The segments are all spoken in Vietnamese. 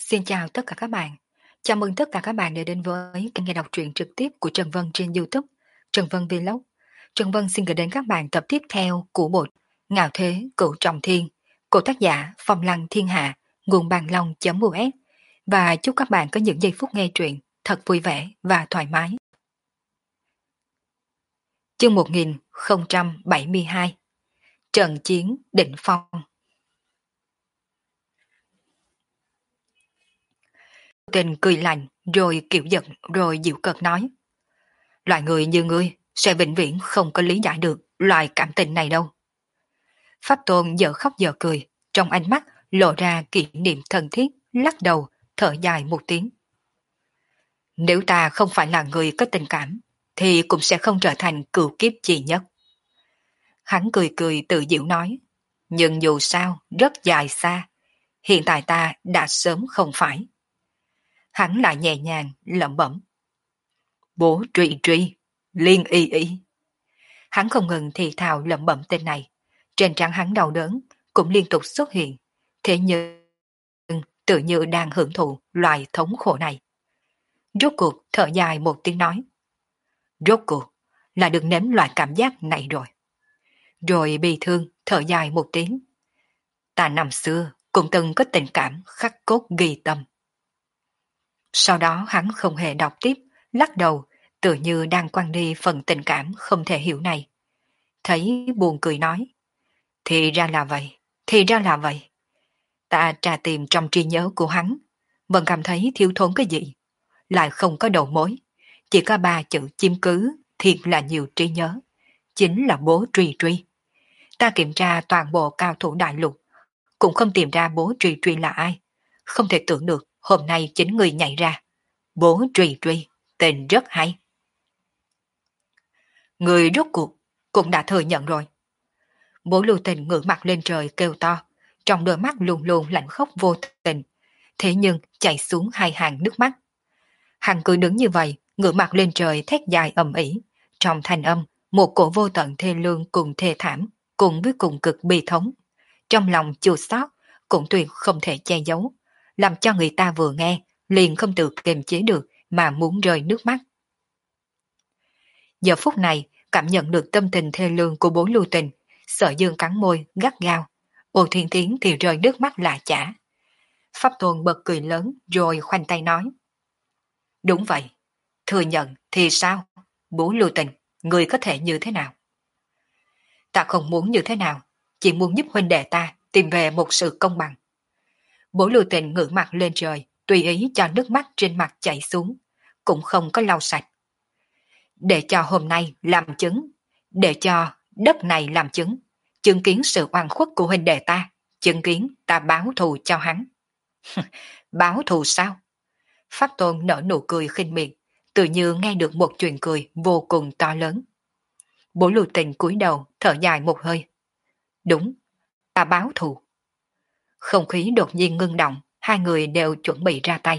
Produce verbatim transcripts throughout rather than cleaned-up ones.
Xin chào tất cả các bạn. Chào mừng tất cả các bạn đã đến với kênh nghe đọc truyện trực tiếp của Trần Vân trên YouTube, Trần Vân Vlog. Trần Vân xin gửi đến các bạn tập tiếp theo của bộ Ngạo Thế Cửu Trọng Thiên của tác giả Phong Lăng Thiên Hạ, nguồn bàn long.us, và chúc các bạn có những giây phút nghe truyện thật vui vẻ và thoải mái. Chương một nghìn không trăm bảy mươi hai, Trận chiến đỉnh phong. Tình cười lạnh, rồi kiểu giận, rồi dịu cợt nói. Loại người như ngươi sẽ vĩnh viễn không có lý giải được loại cảm tình này đâu. Pháp Tôn giờ khóc giờ cười, trong ánh mắt lộ ra kỷ niệm thân thiết, lắc đầu, thở dài một tiếng. Nếu ta không phải là người có tình cảm, thì cũng sẽ không trở thành cửu kiếp chi nhất. Hắn cười cười tự giễu nói, nhưng dù sao rất dài xa, hiện tại ta đã sớm không phải. Hắn lại nhẹ nhàng lẩm bẩm. Bố trụy trụy, liên y y. Hắn không ngừng thì thào lẩm bẩm tên này, trên trán hắn đau đớn cũng liên tục xuất hiện, thế nhưng tự như đang hưởng thụ loài thống khổ này. Rốt cuộc thở dài một tiếng nói. Rốt cuộc là được nếm loại cảm giác này rồi. Rồi bi thương thở dài một tiếng. Ta năm xưa cũng từng có tình cảm khắc cốt ghi tâm. Sau đó hắn không hề đọc tiếp, lắc đầu, tự như đang quăng đi phần tình cảm không thể hiểu này. Thấy buồn cười nói. Thì ra là vậy, thì ra là vậy. Ta tra tìm trong trí nhớ của hắn, vẫn cảm thấy thiếu thốn cái gì. Lại không có đầu mối, chỉ có ba chữ chiếm cứ, thiệt là nhiều trí nhớ. Chính là bố truy truy. Ta kiểm tra toàn bộ cao thủ đại lục, cũng không tìm ra bố truy truy là ai. Không thể tưởng được hôm nay chính người nhảy ra. Bố truy truy, tên rất hay. Người rốt cuộc cũng đã thừa nhận rồi. Bố Lưu Tình ngửa mặt lên trời kêu to, trong đôi mắt luôn luôn lạnh khóc vô tình, thế nhưng chảy xuống hai hàng nước mắt. Hắn cứ đứng như vậy, ngửa mặt lên trời thét dài ầm ĩ, trong thanh âm một cổ vô tận thê lương cùng thê thảm, cùng với cùng cực bi thống. Trong lòng chua xót cũng tuyệt không thể che giấu, làm cho người ta vừa nghe liền không tự kiềm chế được mà muốn rơi nước mắt. Giờ phút này cảm nhận được tâm tình thê lương của bố Lưu Tình, Sở Dương cắn môi gắt gao, Ô Thiên Tiến thì rơi nước mắt lạ chả. Pháp Tôn bật cười lớn rồi khoanh tay nói. Đúng vậy, thừa nhận thì sao? Bố Lưu Tình, người có thể như thế nào? Ta không muốn như thế nào, chỉ muốn giúp huynh đệ ta tìm về một sự công bằng. Bố Lưu Tình ngửa mặt lên trời, tùy ý cho nước mắt trên mặt chảy xuống, cũng không có lau sạch. Để cho hôm nay làm chứng, để cho đất này làm chứng, chứng kiến sự oan khuất của huynh đệ ta, chứng kiến ta báo thù cho hắn. Báo thù sao? Pháp Tôn nở nụ cười khinh miệt, tự như nghe được một chuyện cười vô cùng to lớn. Bố Lưu Tình cúi đầu thở dài một hơi. Đúng, ta báo thù. Không khí đột nhiên ngưng động, hai người đều chuẩn bị ra tay.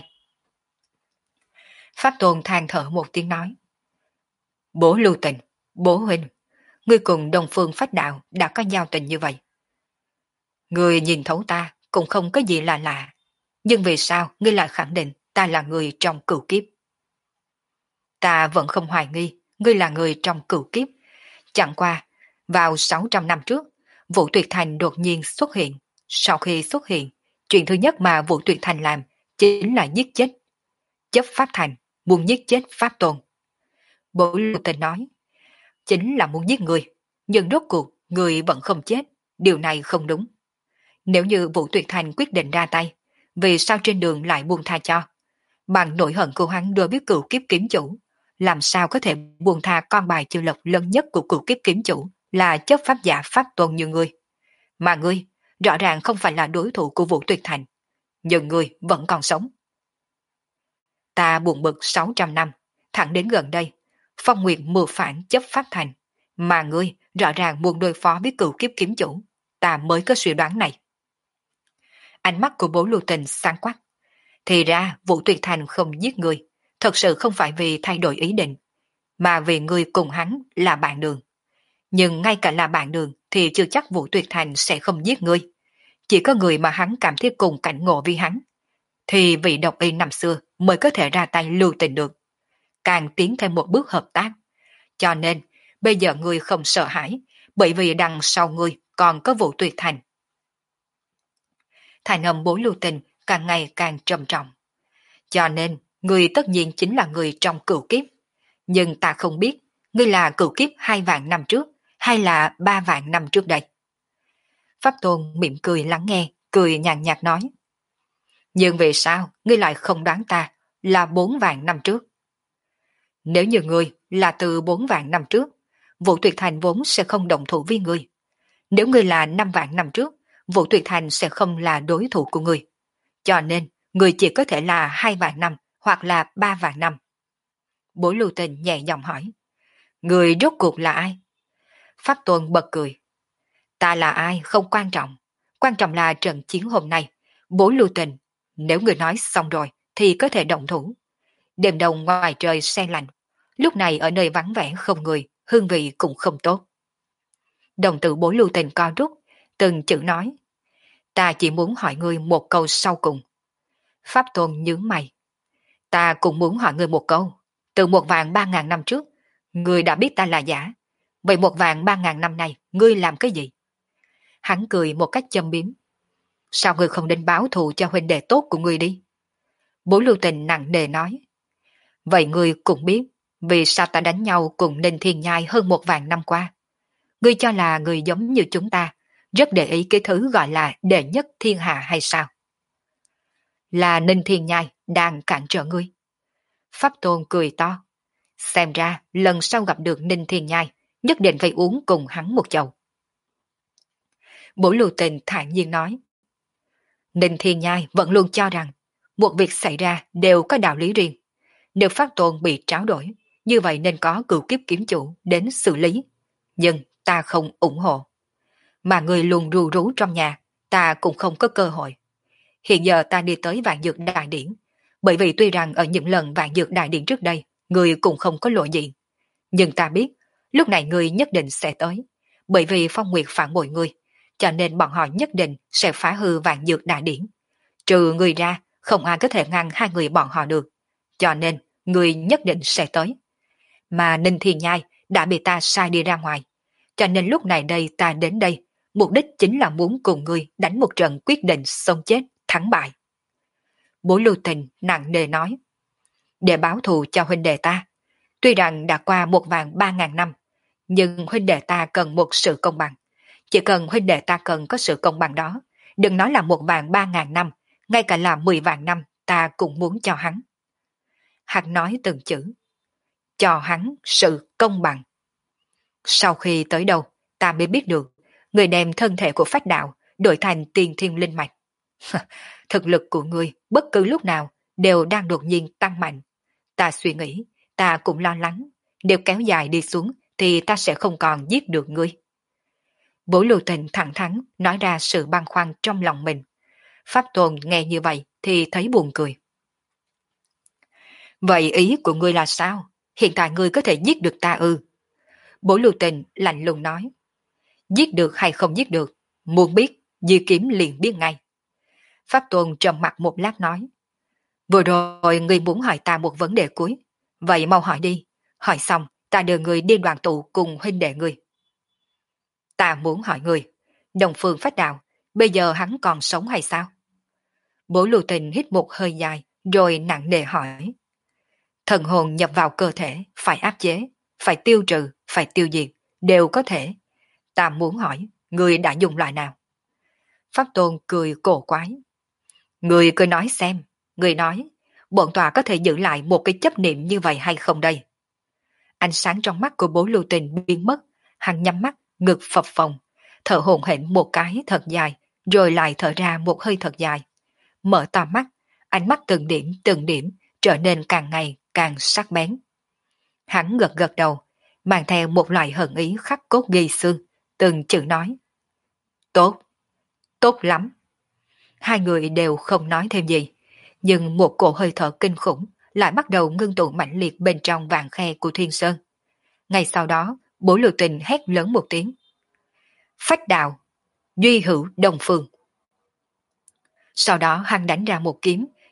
Pháp Tôn than thở một tiếng nói. Bố Lưu Tình, bố huynh, ngươi cùng Đông Phương Phách Đạo đã có giao tình như vậy. Ngươi nhìn thấu ta cũng không có gì là lạ, nhưng vì sao ngươi lại khẳng định ta là người trong cửu kiếp? Ta vẫn không hoài nghi ngươi là người trong cửu kiếp. Chẳng qua, vào sáu trăm năm trước, Vũ Tuyệt Thành đột nhiên xuất hiện. Sau khi xuất hiện, chuyện thứ nhất mà Vũ Tuyệt Thành làm chính là giết chết Chấp Pháp Thành, muốn giết chết Pháp Tôn. Bố Lưu Tình nói, chính là muốn giết người, nhưng rốt cuộc người vẫn không chết, điều này không đúng. Nếu như Vũ Tuyệt Thành quyết định ra tay, vì sao trên đường lại buông tha cho? Bằng nỗi hận của hắn đối với cửu kiếp kiếm chủ, làm sao có thể buông tha con bài chưa lật lớn nhất của cửu kiếp kiếm chủ là chấp pháp giả Pháp Tôn như ngươi. Mà ngươi, rõ ràng không phải là đối thủ của Vũ Tuyệt Thành, nhưng ngươi vẫn còn sống. Ta buồn bực sáu trăm năm, thẳng đến gần đây, Phong Nguyệt mưu phản chấp Pháp Thành, mà ngươi rõ ràng muốn đối phó với cửu kiếp kiếm chủ, ta mới có suy đoán này. Ánh mắt của bố Lưu Tình sáng quắc. Thì ra Vũ Tuyệt Thành không giết ngươi, thật sự không phải vì thay đổi ý định, mà vì ngươi cùng hắn là bạn đường. Nhưng ngay cả là bạn đường thì chưa chắc Vũ Tuyệt Thành sẽ không giết ngươi. Chỉ có người mà hắn cảm thấy cùng cảnh ngộ với hắn. thì vị độc y năm xưa mới có thể ra tay lưu tình được, càng tiến thêm một bước hợp tác. Cho nên, bây giờ ngươi không sợ hãi, bởi vì đằng sau ngươi còn có Vũ Tuyệt Thành. Thành âm Bố Lưu Tình càng ngày càng trầm trọng. Cho nên, ngươi tất nhiên chính là người trong cửu kiếp. Nhưng ta không biết, ngươi là cửu kiếp hai vạn năm trước, hay là ba vạn năm trước đây. Pháp Tôn mỉm cười lắng nghe, cười nhàn nhạt nói. Nhưng vì sao ngươi lại không đoán ta là bốn vạn năm trước? Nếu như ngươi là từ bốn vạn năm trước, Vũ Tuyệt Thành vốn sẽ không đồng thủ với ngươi. Nếu ngươi là năm vạn năm trước, Vũ Tuyệt Thành sẽ không là đối thủ của ngươi. Cho nên, ngươi chỉ có thể là hai vạn năm hoặc là ba vạn năm. Bố Lưu Tình nhẹ giọng hỏi. Ngươi rốt cuộc là ai? Pháp Tôn bật cười. Ta là ai không quan trọng. Quan trọng là trận chiến hôm nay. Bố Lưu Tình, nếu ngươi nói xong rồi thì có thể động thủ. Đêm đông ngoài trời se lạnh. Lúc này ở nơi vắng vẻ không người, hương vị cũng không tốt. Đồng tử Bố Lưu Tình co rút, từng chữ nói. Ta chỉ muốn hỏi ngươi một câu sau cùng. Pháp Tôn nhướng mày. Ta cũng muốn hỏi ngươi một câu. Từ một vạn ba ngàn năm trước, ngươi đã biết ta là giả. Vậy một vạn ba ngàn năm nay, ngươi làm cái gì? Hắn cười một cách châm biếm. Sao ngươi không đến báo thù cho huynh đệ tốt của ngươi đi? Bố Lưu Tình nặng nề nói. Vậy ngươi cũng biết, vì sao ta đánh nhau cùng Ninh Thiên Nhai hơn một vạn năm qua? Ngươi cho là người giống như chúng ta, rất để ý cái thứ gọi là đệ nhất thiên hạ hay sao? Là Ninh Thiên Nhai đang cản trở ngươi. Pháp Tôn cười to. Xem ra lần sau gặp được Ninh Thiên Nhai, nhất định phải uống cùng hắn một chầu. Bố Lưu Tình thản nhiên nói. Ninh Thiên Nhai vẫn luôn cho rằng một việc xảy ra đều có đạo lý riêng. Nếu Pháp Tôn bị tráo đổi, như vậy nên có cửu kiếp kiếm chủ đến xử lý. Nhưng ta không ủng hộ. Mà người luôn ru rú trong nhà, ta cũng không có cơ hội. Hiện giờ ta đi tới Vạn Dược Đại Điển, bởi vì tuy rằng ở những lần Vạn Dược Đại Điển trước đây, người cũng không có lộ diện. Nhưng ta biết, lúc này người nhất định sẽ tới, bởi vì Phong Nguyệt phản bội người, cho nên bọn họ nhất định sẽ phá hư Vạn Dược Đại Điển. Trừ người ra, không ai có thể ngăn hai người bọn họ được. Cho nên, người nhất định sẽ tới. Mà Ninh Thiên Nhai đã bị ta sai đi ra ngoài. Cho nên lúc này đây ta đến đây, mục đích chính là muốn cùng ngươi đánh một trận quyết định sống chết, thắng bại. Bố Lưu Tình nặng nề nói. Để báo thù cho huynh đệ ta. Tuy rằng đã qua một vạn ba ngàn năm, nhưng huynh đệ ta cần một sự công bằng. Chỉ cần huynh đệ ta cần có sự công bằng đó, đừng nói là một vạn ba ngàn năm, ngay cả là mười vạn năm ta cũng muốn cho hắn. Hắn nói từng chữ. Cho hắn sự công bằng. Sau khi tới đâu, ta mới biết được, người đem thân thể của Phách Đạo đổi thành tiên thiên linh mạch. Thực lực của ngươi bất cứ lúc nào đều đang đột nhiên tăng mạnh. Ta suy nghĩ, ta cũng lo lắng, nếu kéo dài đi xuống thì ta sẽ không còn giết được ngươi. Bố Lưu Tình thẳng thắn nói ra sự băn khoăn trong lòng mình. Pháp Tôn nghe như vậy thì thấy buồn cười. Vậy ý của ngươi là sao? Hiện tại ngươi có thể giết được ta ư? Bố Lưu Tình lạnh lùng nói. Giết được hay không giết được, muốn biết, Di Kiếm liền biết ngay. Pháp Tôn trầm mặt một lát nói. Vừa rồi ngươi muốn hỏi ta một vấn đề cuối. Vậy mau hỏi đi. Hỏi xong, ta đưa người đi đoàn tụ cùng huynh đệ ngươi. Ta muốn hỏi ngươi, Đông Phương Phách Đạo, bây giờ hắn còn sống hay sao? Bố Lưu Tình hít một hơi dài, rồi nặng nề hỏi. Thần hồn nhập vào cơ thể, phải áp chế, phải tiêu trừ, phải tiêu diệt, đều có thể. Ta muốn hỏi, ngươi đã dùng loại nào? Pháp Tôn cười cổ quái. Ngươi cứ nói xem, ngươi nói, bọn tòa có thể giữ lại một cái chấp niệm như vậy hay không đây? Ánh sáng trong mắt của Bố Lưu Tình biến mất, hắn nhắm mắt, ngực phập phồng, thở hổn hển một cái thật dài, rồi lại thở ra một hơi thật dài. Mở to mắt, ánh mắt từng điểm từng điểm trở nên càng ngày càng sắc bén. Hắn gật gật đầu, mang theo một loại hận ý khắc cốt ghi xương, từng chữ nói. Tốt, tốt lắm. Hai người đều không nói thêm gì, nhưng một cổ hơi thở kinh khủng lại bắt đầu ngưng tụ mãnh liệt bên trong vạn khe của Thiên Sơn. Ngay sau đó, Bố Lưu Tình hét lớn một tiếng. Phách Đạo, duy hữu Đông Phương. Sau đó hắn đánh ra một kiếm,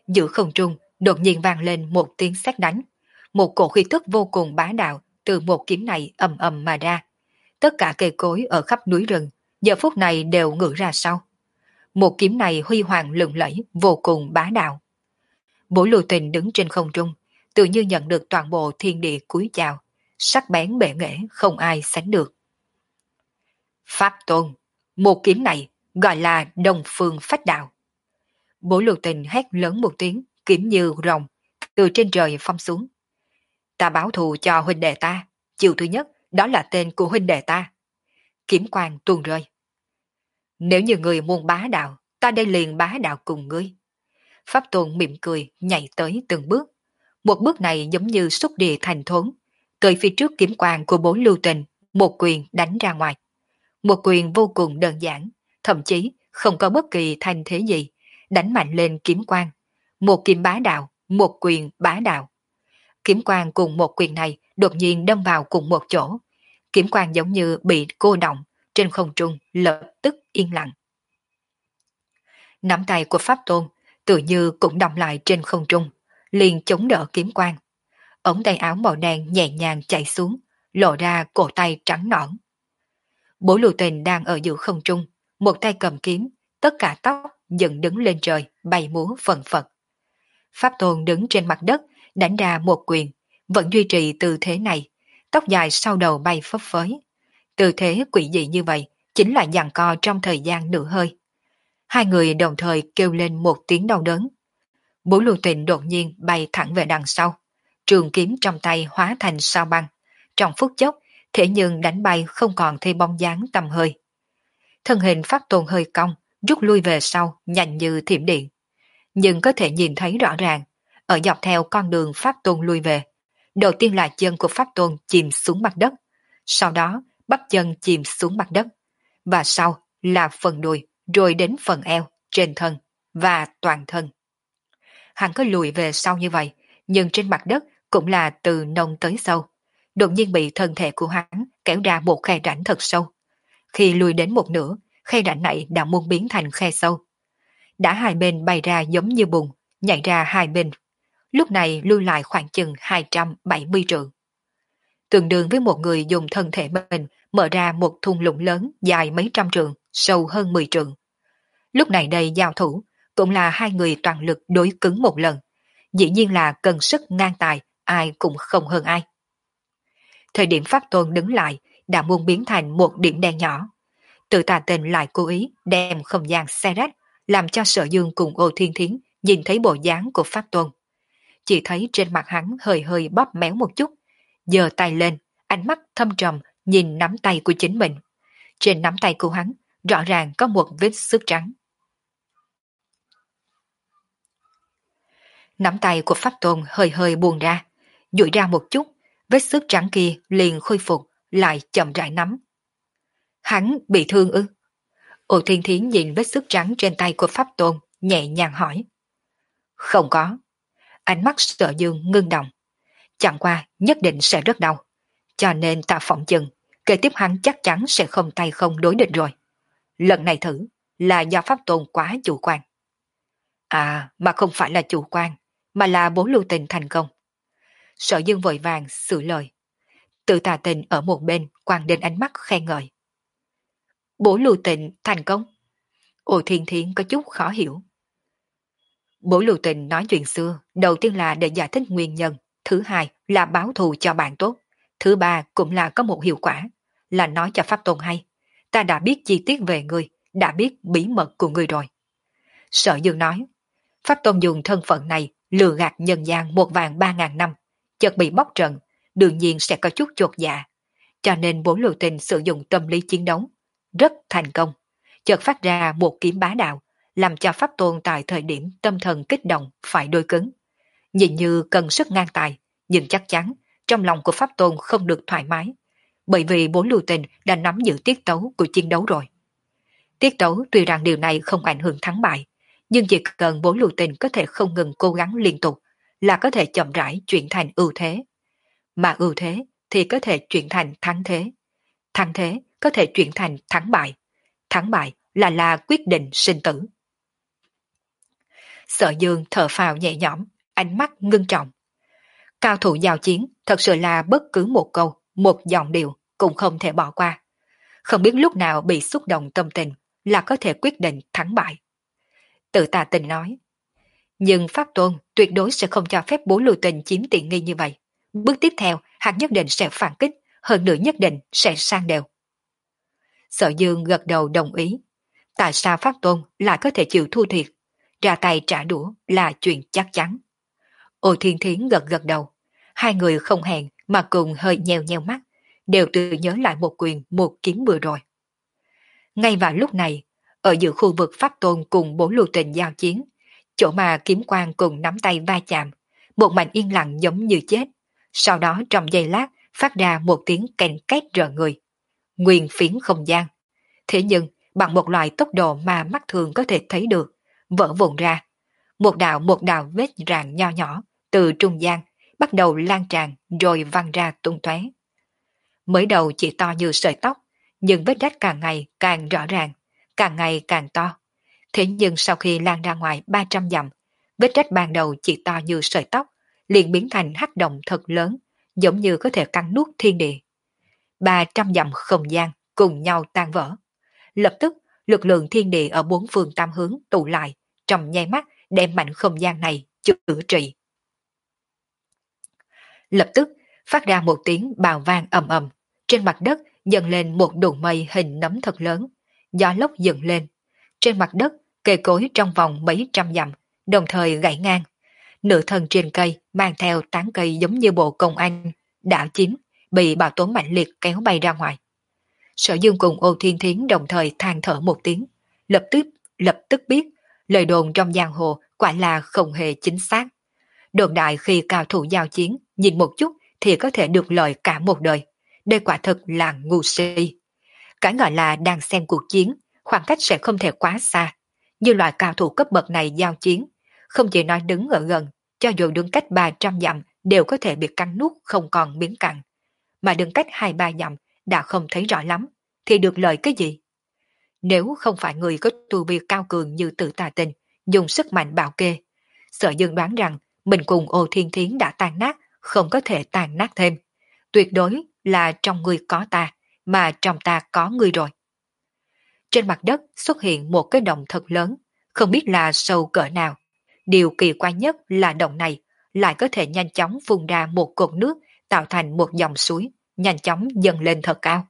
Giữa không trung đột nhiên vang lên một tiếng sét đánh, một cổ khí tức vô cùng bá đạo từ một kiếm này ầm ầm mà ra. Tất cả cây cối ở khắp núi rừng giờ phút này đều ngửa ra sau. Một kiếm này huy hoàng lừng lẫy, vô cùng bá đạo. Bổ Lưu Tình đứng trên không trung, tự như nhận được toàn bộ thiên địa cúi chào, sắc bén bệ nghệ không ai sánh được. Pháp Tôn, một kiếm này gọi là Đông Phương Phách Đạo. Bổ Lưu Tình hét lớn một tiếng, kiếm như rồng từ trên trời phong xuống. Ta báo thù cho huynh đệ ta, chiều thứ nhất đó là tên của huynh đệ ta. Kiếm quang tuôn rơi. Nếu như người muốn bá đạo, ta đây liền bá đạo cùng ngươi. Pháp Tôn mỉm cười nhảy tới từng bước. Một bước này giống như xúc địa thành thốn, tới phía trước kiếm quang của Bố Lưu Tình, một quyền đánh ra ngoài. Một quyền vô cùng đơn giản, thậm chí không có bất kỳ thành thế gì, đánh mạnh lên kiếm quang. Một kiếm bá đạo, một quyền bá đạo. Kiếm quang cùng một quyền này đột nhiên đâm vào cùng một chỗ. Kiếm quang giống như bị cô động, trên không trung lập tức yên lặng. Nắm tay của Pháp Tôn tự như cũng động lại trên không trung, liền chống đỡ kiếm quang. Ống tay áo màu đen nhẹ nhàng chạy xuống, lộ ra cổ tay trắng nõn. Bố Lưu Tình đang ở giữa không trung, một tay cầm kiếm, tất cả tóc dựng đứng lên trời, bay múa phần phật. Pháp Tôn đứng trên mặt đất, đánh ra một quyền, vẫn duy trì tư thế này, tóc dài sau đầu bay phấp phới. Tư thế quỷ dị như vậy, chính là giằng co trong thời gian nửa hơi. Hai người đồng thời kêu lên một tiếng đau đớn. Bố Lưu Tình đột nhiên bay thẳng về đằng sau, trường kiếm trong tay hóa thành sao băng, trong phút chốc, thế nhưng đánh bay không còn thấy bóng dáng tầm hơi. Thân hình Pháp Tôn hơi cong, rút lui về sau, nhanh như thiểm điện. Nhưng có thể nhìn thấy rõ ràng, ở dọc theo con đường Pháp Tôn lui về, đầu tiên là chân của Pháp Tôn chìm xuống mặt đất, sau đó bắp chân chìm xuống mặt đất, và sau là phần đùi, rồi đến phần eo, trên thân, và toàn thân. Hắn có lùi về sau như vậy, nhưng trên mặt đất cũng là từ nông tới sâu. Đột nhiên bị thân thể của hắn kéo ra một khe rãnh thật sâu. Khi lùi đến một nửa, khe rãnh này đã muốn biến thành khe sâu. Đã hai bên bay ra giống như bùn, nhảy ra hai bên. Lúc này lui lại khoảng chừng hai trăm bảy mươi trượng. Tương đương với một người dùng thân thể mình mở ra một thung lũng lớn dài mấy trăm trượng, sâu hơn mười trượng. Lúc này đây giao thủ, cũng là hai người toàn lực đối cứng một lần. Dĩ nhiên là cần sức ngang tài, ai cũng không hơn ai. Thời điểm Pháp Tôn đứng lại, đã muốn biến thành một điểm đen nhỏ. Tự Tà Tình lại cố ý đem không gian xe rách, làm cho Sở Dương cùng Ô Thiên Thiến nhìn thấy bộ dáng của Pháp Tôn. Chỉ thấy trên mặt hắn hơi hơi bóp méo một chút, giơ tay lên, ánh mắt thâm trầm nhìn nắm tay của chính mình. Trên nắm tay của hắn rõ ràng có một vết xước trắng. Nắm tay của Pháp Tôn hơi hơi buông ra, duỗi ra một chút, vết xước trắng kia liền khôi phục, lại chậm rãi nắm. Hắn bị thương ư? Ô Thiên Thiến nhìn vết xước trắng trên tay của Pháp Tôn, nhẹ nhàng hỏi. Không có. Ánh mắt Sở Dương ngưng động. Chẳng qua nhất định sẽ rất đau. Cho nên ta phỏng chừng, kế tiếp hắn chắc chắn sẽ không tay không đối địch rồi. Lần này thử, là do Pháp Tôn quá chủ quan. À, mà không phải là chủ quan, mà là Bố Lưu Tình thành công. Sở Dương vội vàng sửa lời. Tự Tà Tình ở một bên quang đến ánh mắt khen ngợi. Bố Lưu Tình thành công. Ô Thiên Thiến có chút khó hiểu. Bố Lưu Tình nói chuyện xưa, đầu tiên là để giải thích nguyên nhân, thứ hai là báo thù cho bạn tốt, thứ ba cũng là có một hiệu quả, là nói cho Pháp Tôn hay. Ta đã biết chi tiết về ngươi, đã biết bí mật của ngươi rồi. Sở Dương nói, Pháp Tôn dùng thân phận này lừa gạt nhân gian một vàng ba ngàn năm, chợt bị bóc trận, đương nhiên sẽ có chút chột dạ. Cho nên Bố Lưu Tình sử dụng tâm lý chiến đấu, rất thành công, chợt phát ra một kiếm bá đạo, làm cho Pháp Tôn tại thời điểm tâm thần kích động phải đôi cứng. Nhìn như cần sức ngang tài, nhưng chắc chắn trong lòng của Pháp Tôn không được thoải mái, bởi vì Bố Lưu Tình đã nắm giữ tiết tấu của chiến đấu rồi. Tiết tấu tuy rằng điều này không ảnh hưởng thắng bại, nhưng chỉ cần Bố Lưu Tình có thể không ngừng cố gắng liên tục là có thể chậm rãi chuyển thành ưu thế. Mà ưu thế thì có thể chuyển thành thắng thế. Thắng thế có thể chuyển thành thắng bại. Thắng bại là là quyết định sinh tử. Sở Dương thở phào nhẹ nhõm, ánh mắt ngưng trọng. Cao thủ giao chiến thật sự là bất cứ một câu, một giọng điệu cũng không thể bỏ qua. Không biết lúc nào bị xúc động tâm tình là có thể quyết định thắng bại. Tự Tà Tình nói. Nhưng Pháp Tôn tuyệt đối sẽ không cho phép Bố Lưu Tình chiếm tiện nghi như vậy. Bước tiếp theo, hắn nhất định sẽ phản kích, hơn nữa nhất định sẽ sang đều. Sở Dương gật đầu đồng ý. Tại sao Pháp Tôn lại có thể chịu thua thiệt? Ra tay trả đũa là chuyện chắc chắn. Ô Thiên Thiến gật gật đầu. Hai người không hẹn mà cùng hơi nheo nheo mắt, đều tự nhớ lại một quyền một kiếm vừa rồi. Ngay vào lúc này, ở giữa khu vực Pháp Tôn cùng Bố Lưu Tình giao chiến, chỗ mà kiếm quang cùng nắm tay va chạm, một mảnh yên lặng giống như chết. Sau đó trong giây lát phát ra một tiếng kèn két rợn người. Nguyên phiến không gian. Thế nhưng bằng một loại tốc độ mà mắt thường có thể thấy được, vỡ vụn ra. Một đạo một đạo vết rạn nho nhỏ từ trung gian bắt đầu lan tràn rồi văng ra tung tóe. Mới đầu chỉ to như sợi tóc, nhưng vết rách càng ngày càng rõ ràng, càng ngày càng to. Thế nhưng sau khi lan ra ngoài ba trăm dặm, vết rách ban đầu chỉ to như sợi tóc, liền biến thành hắc động thật lớn, giống như có thể cắn nuốt thiên địa. ba trăm dặm không gian cùng nhau tan vỡ. Lập tức, lực lượng thiên địa ở bốn phương tam hướng tụ lại, trong nháy mắt đem mạnh không gian này chữa trị. Lập tức, phát ra một tiếng bào vang ầm ầm, trên mặt đất dần lên một đụng mây hình nấm thật lớn, gió lốc dựng lên. Trên mặt đất, cây cối trong vòng mấy trăm dặm, đồng thời gãy ngang. Nửa thân trên cây mang theo tán cây giống như bộ công anh, đã chín, bị bão tố mạnh liệt kéo bay ra ngoài. Sở Dương cùng Ô Thiên Thiến đồng thời than thở một tiếng, lập tức lập tức biết lời đồn trong giang hồ quả là không hề chính xác. Đồn đại khi cao thủ giao chiến, nhìn một chút thì có thể được lợi cả một đời. Đây quả thực là ngu si. Cái gọi là đang xem cuộc chiến, khoảng cách sẽ không thể quá xa. Như loại cao thủ cấp bậc này giao chiến, không chỉ nói đứng ở gần, cho dù đứng cách ba trăm dặm đều có thể bị cắn nuốt không còn miếng cặn. Mà đứng cách hai ba dặm đã không thấy rõ lắm, thì được lợi cái gì? Nếu không phải người có tu vi cao cường như Tự Tà Tình, dùng sức mạnh bảo kê, Sở Dương đoán rằng mình cùng Ô Thiên Thiến đã tan nát, không có thể tan nát thêm. Tuyệt đối là trong người có ta, mà trong ta có người rồi. Trên mặt đất xuất hiện một cái động thật lớn, không biết là sâu cỡ nào. Điều kỳ quái nhất là động này lại có thể nhanh chóng phun ra một cột nước, tạo thành một dòng suối, nhanh chóng dâng lên thật cao.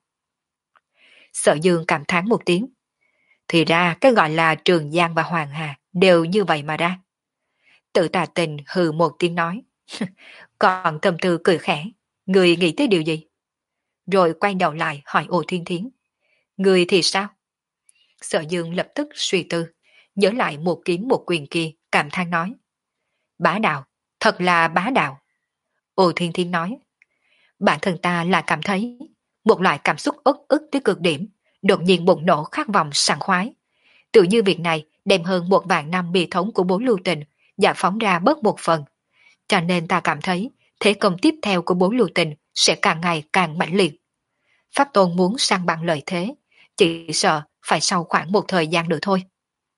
Sở Dương cảm thán một tiếng. Thì ra cái gọi là Trường Giang và Hoàng Hà đều như vậy mà ra. Tự Tà Tình hừ một tiếng nói. Còn Tâm Tư cười khẽ. Người nghĩ tới điều gì? Rồi quay đầu lại hỏi Ô Thiên Thiến. Người thì sao? Sở Dương lập tức suy tư, nhớ lại một kiếm một quyền kia, cảm thán nói. Bá đạo, thật là bá đạo. Ô Thiên Thiến nói. Bản thân ta là cảm thấy một loại cảm xúc uất ức tới cực điểm, đột nhiên bùng nổ khát vọng sảng khoái. Tự như việc này đem hơn một vạn năm bi thống của Bố Lưu Tình giải phóng ra bớt một phần. Cho nên ta cảm thấy thế công tiếp theo của Bố Lưu Tình sẽ càng ngày càng mãnh liệt. Pháp Tôn muốn sang bằng lợi thế, chỉ sợ phải sau khoảng một thời gian nữa thôi.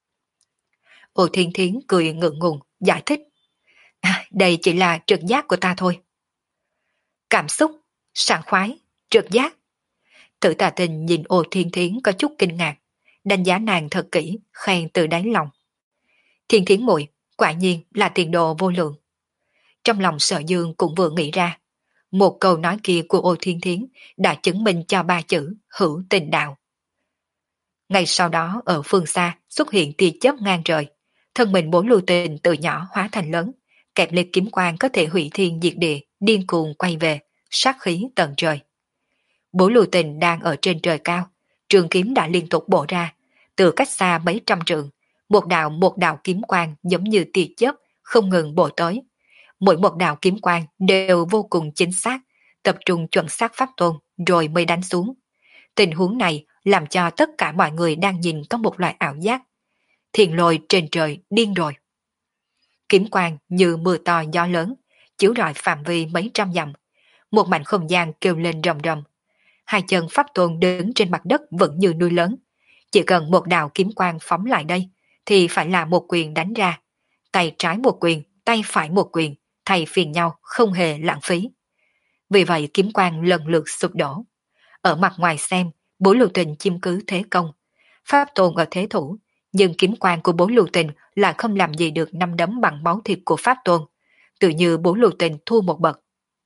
Ô Thiên Thiến cười ngượng ngùng, giải thích. À, đây chỉ là trực giác của ta thôi. Cảm xúc, sảng khoái, trực giác. Tự Tà Tình nhìn Ô Thiên Thiến có chút kinh ngạc, đánh giá nàng thật kỹ, khen từ đáy lòng. Thiên Thiến muội quả nhiên là tiền đồ vô lượng. Trong lòng Sở Dương cũng vừa nghĩ ra, một câu nói kia của Ô Thiên Thiến đã chứng minh cho ba chữ hữu tình đạo. Ngay sau đó ở phương xa xuất hiện tia chớp ngang trời, thân mình Bố Lưu Tình từ nhỏ hóa thành lớn, kẹp lên kiếm quang có thể hủy thiên diệt địa, điên cuồng quay về, sát khí tận trời. Bố Lưu Tình đang ở trên trời cao, trường kiếm đã liên tục bổ ra, từ cách xa mấy trăm trượng, một đạo một đạo kiếm quang giống như tia chớp không ngừng bổ tới. Mỗi một đạo kiếm quang đều vô cùng chính xác, tập trung chuẩn xác Pháp Tôn rồi mới đánh xuống. Tình huống này làm cho tất cả mọi người đang nhìn có một loại ảo giác. Thiền lôi trên trời điên rồi. Kiếm quang như mưa to gió lớn, chiếu rọi phạm vi mấy trăm dặm. Một mảnh không gian kêu lên rầm rầm. Hai chân Pháp Tôn đứng trên mặt đất vẫn như núi lớn. Chỉ cần một đạo kiếm quang phóng lại đây, thì phải là một quyền đánh ra. tay trái một quyền, tay phải một quyền, thay phiên nhau không hề lãng phí. Vì vậy kiếm quang lần lượt sụp đổ. Ở mặt ngoài xem, Bố Lưu Tình chiếm cứ thế công, Pháp Tôn ở thế thủ, nhưng kiếm quang của Bố Lưu Tình lại không làm gì được năm đấm bằng máu thịt của Pháp Tôn, tự như Bố Lưu Tình thua một bậc.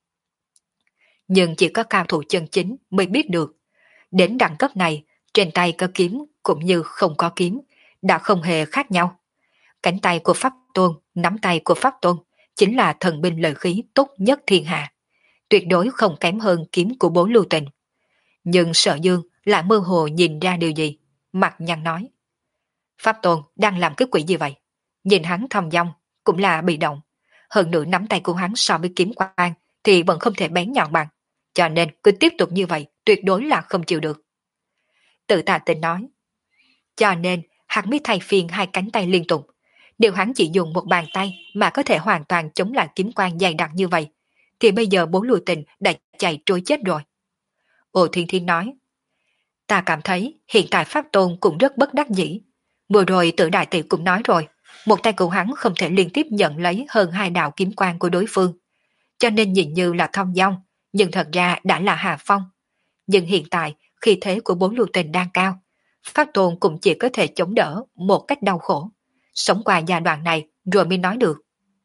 Nhưng chỉ có cao thủ chân chính mới biết được, đến đẳng cấp này, trên tay có kiếm cũng như không có kiếm, đã không hề khác nhau. Cánh tay của Pháp Tôn, nắm tay của Pháp Tôn, chính là thần binh lợi khí tốt nhất thiên hạ, tuyệt đối không kém hơn kiếm của Bố Lưu Tình. Nhưng Sở Dương lại mơ hồ nhìn ra điều gì, mặt nhăn nói. Pháp Tôn đang làm cái quỷ gì vậy? Nhìn hắn thong dong, cũng là bị động. Hơn nữa nắm tay của hắn so với kiếm quang thì vẫn không thể bén nhọn bằng. Cho nên cứ tiếp tục như vậy, tuyệt đối là không chịu được. Tự Tà Tình nói. Cho nên hắn mới thay phiên hai cánh tay liên tục. Nếu hắn chỉ dùng một bàn tay mà có thể hoàn toàn chống lại kiếm quang dày đặc như vậy, thì bây giờ Bố Lưu Tình đã chạy trối chết rồi. Ô Thiên Thiên nói. Ta cảm thấy hiện tại Pháp Tôn cũng rất bất đắc dĩ. Vừa rồi Tử Đại Tỷ cũng nói rồi, một tay của hắn không thể liên tiếp nhận lấy hơn hai đạo kiếm quang của đối phương. Cho nên nhìn như là thong dong, nhưng thật ra đã là hạ phong. Nhưng hiện tại, khi thế của Bố Lưu Tình đang cao, Pháp Tôn cũng chỉ có thể chống đỡ một cách đau khổ. Sống qua giai đoạn này rồi mới nói được.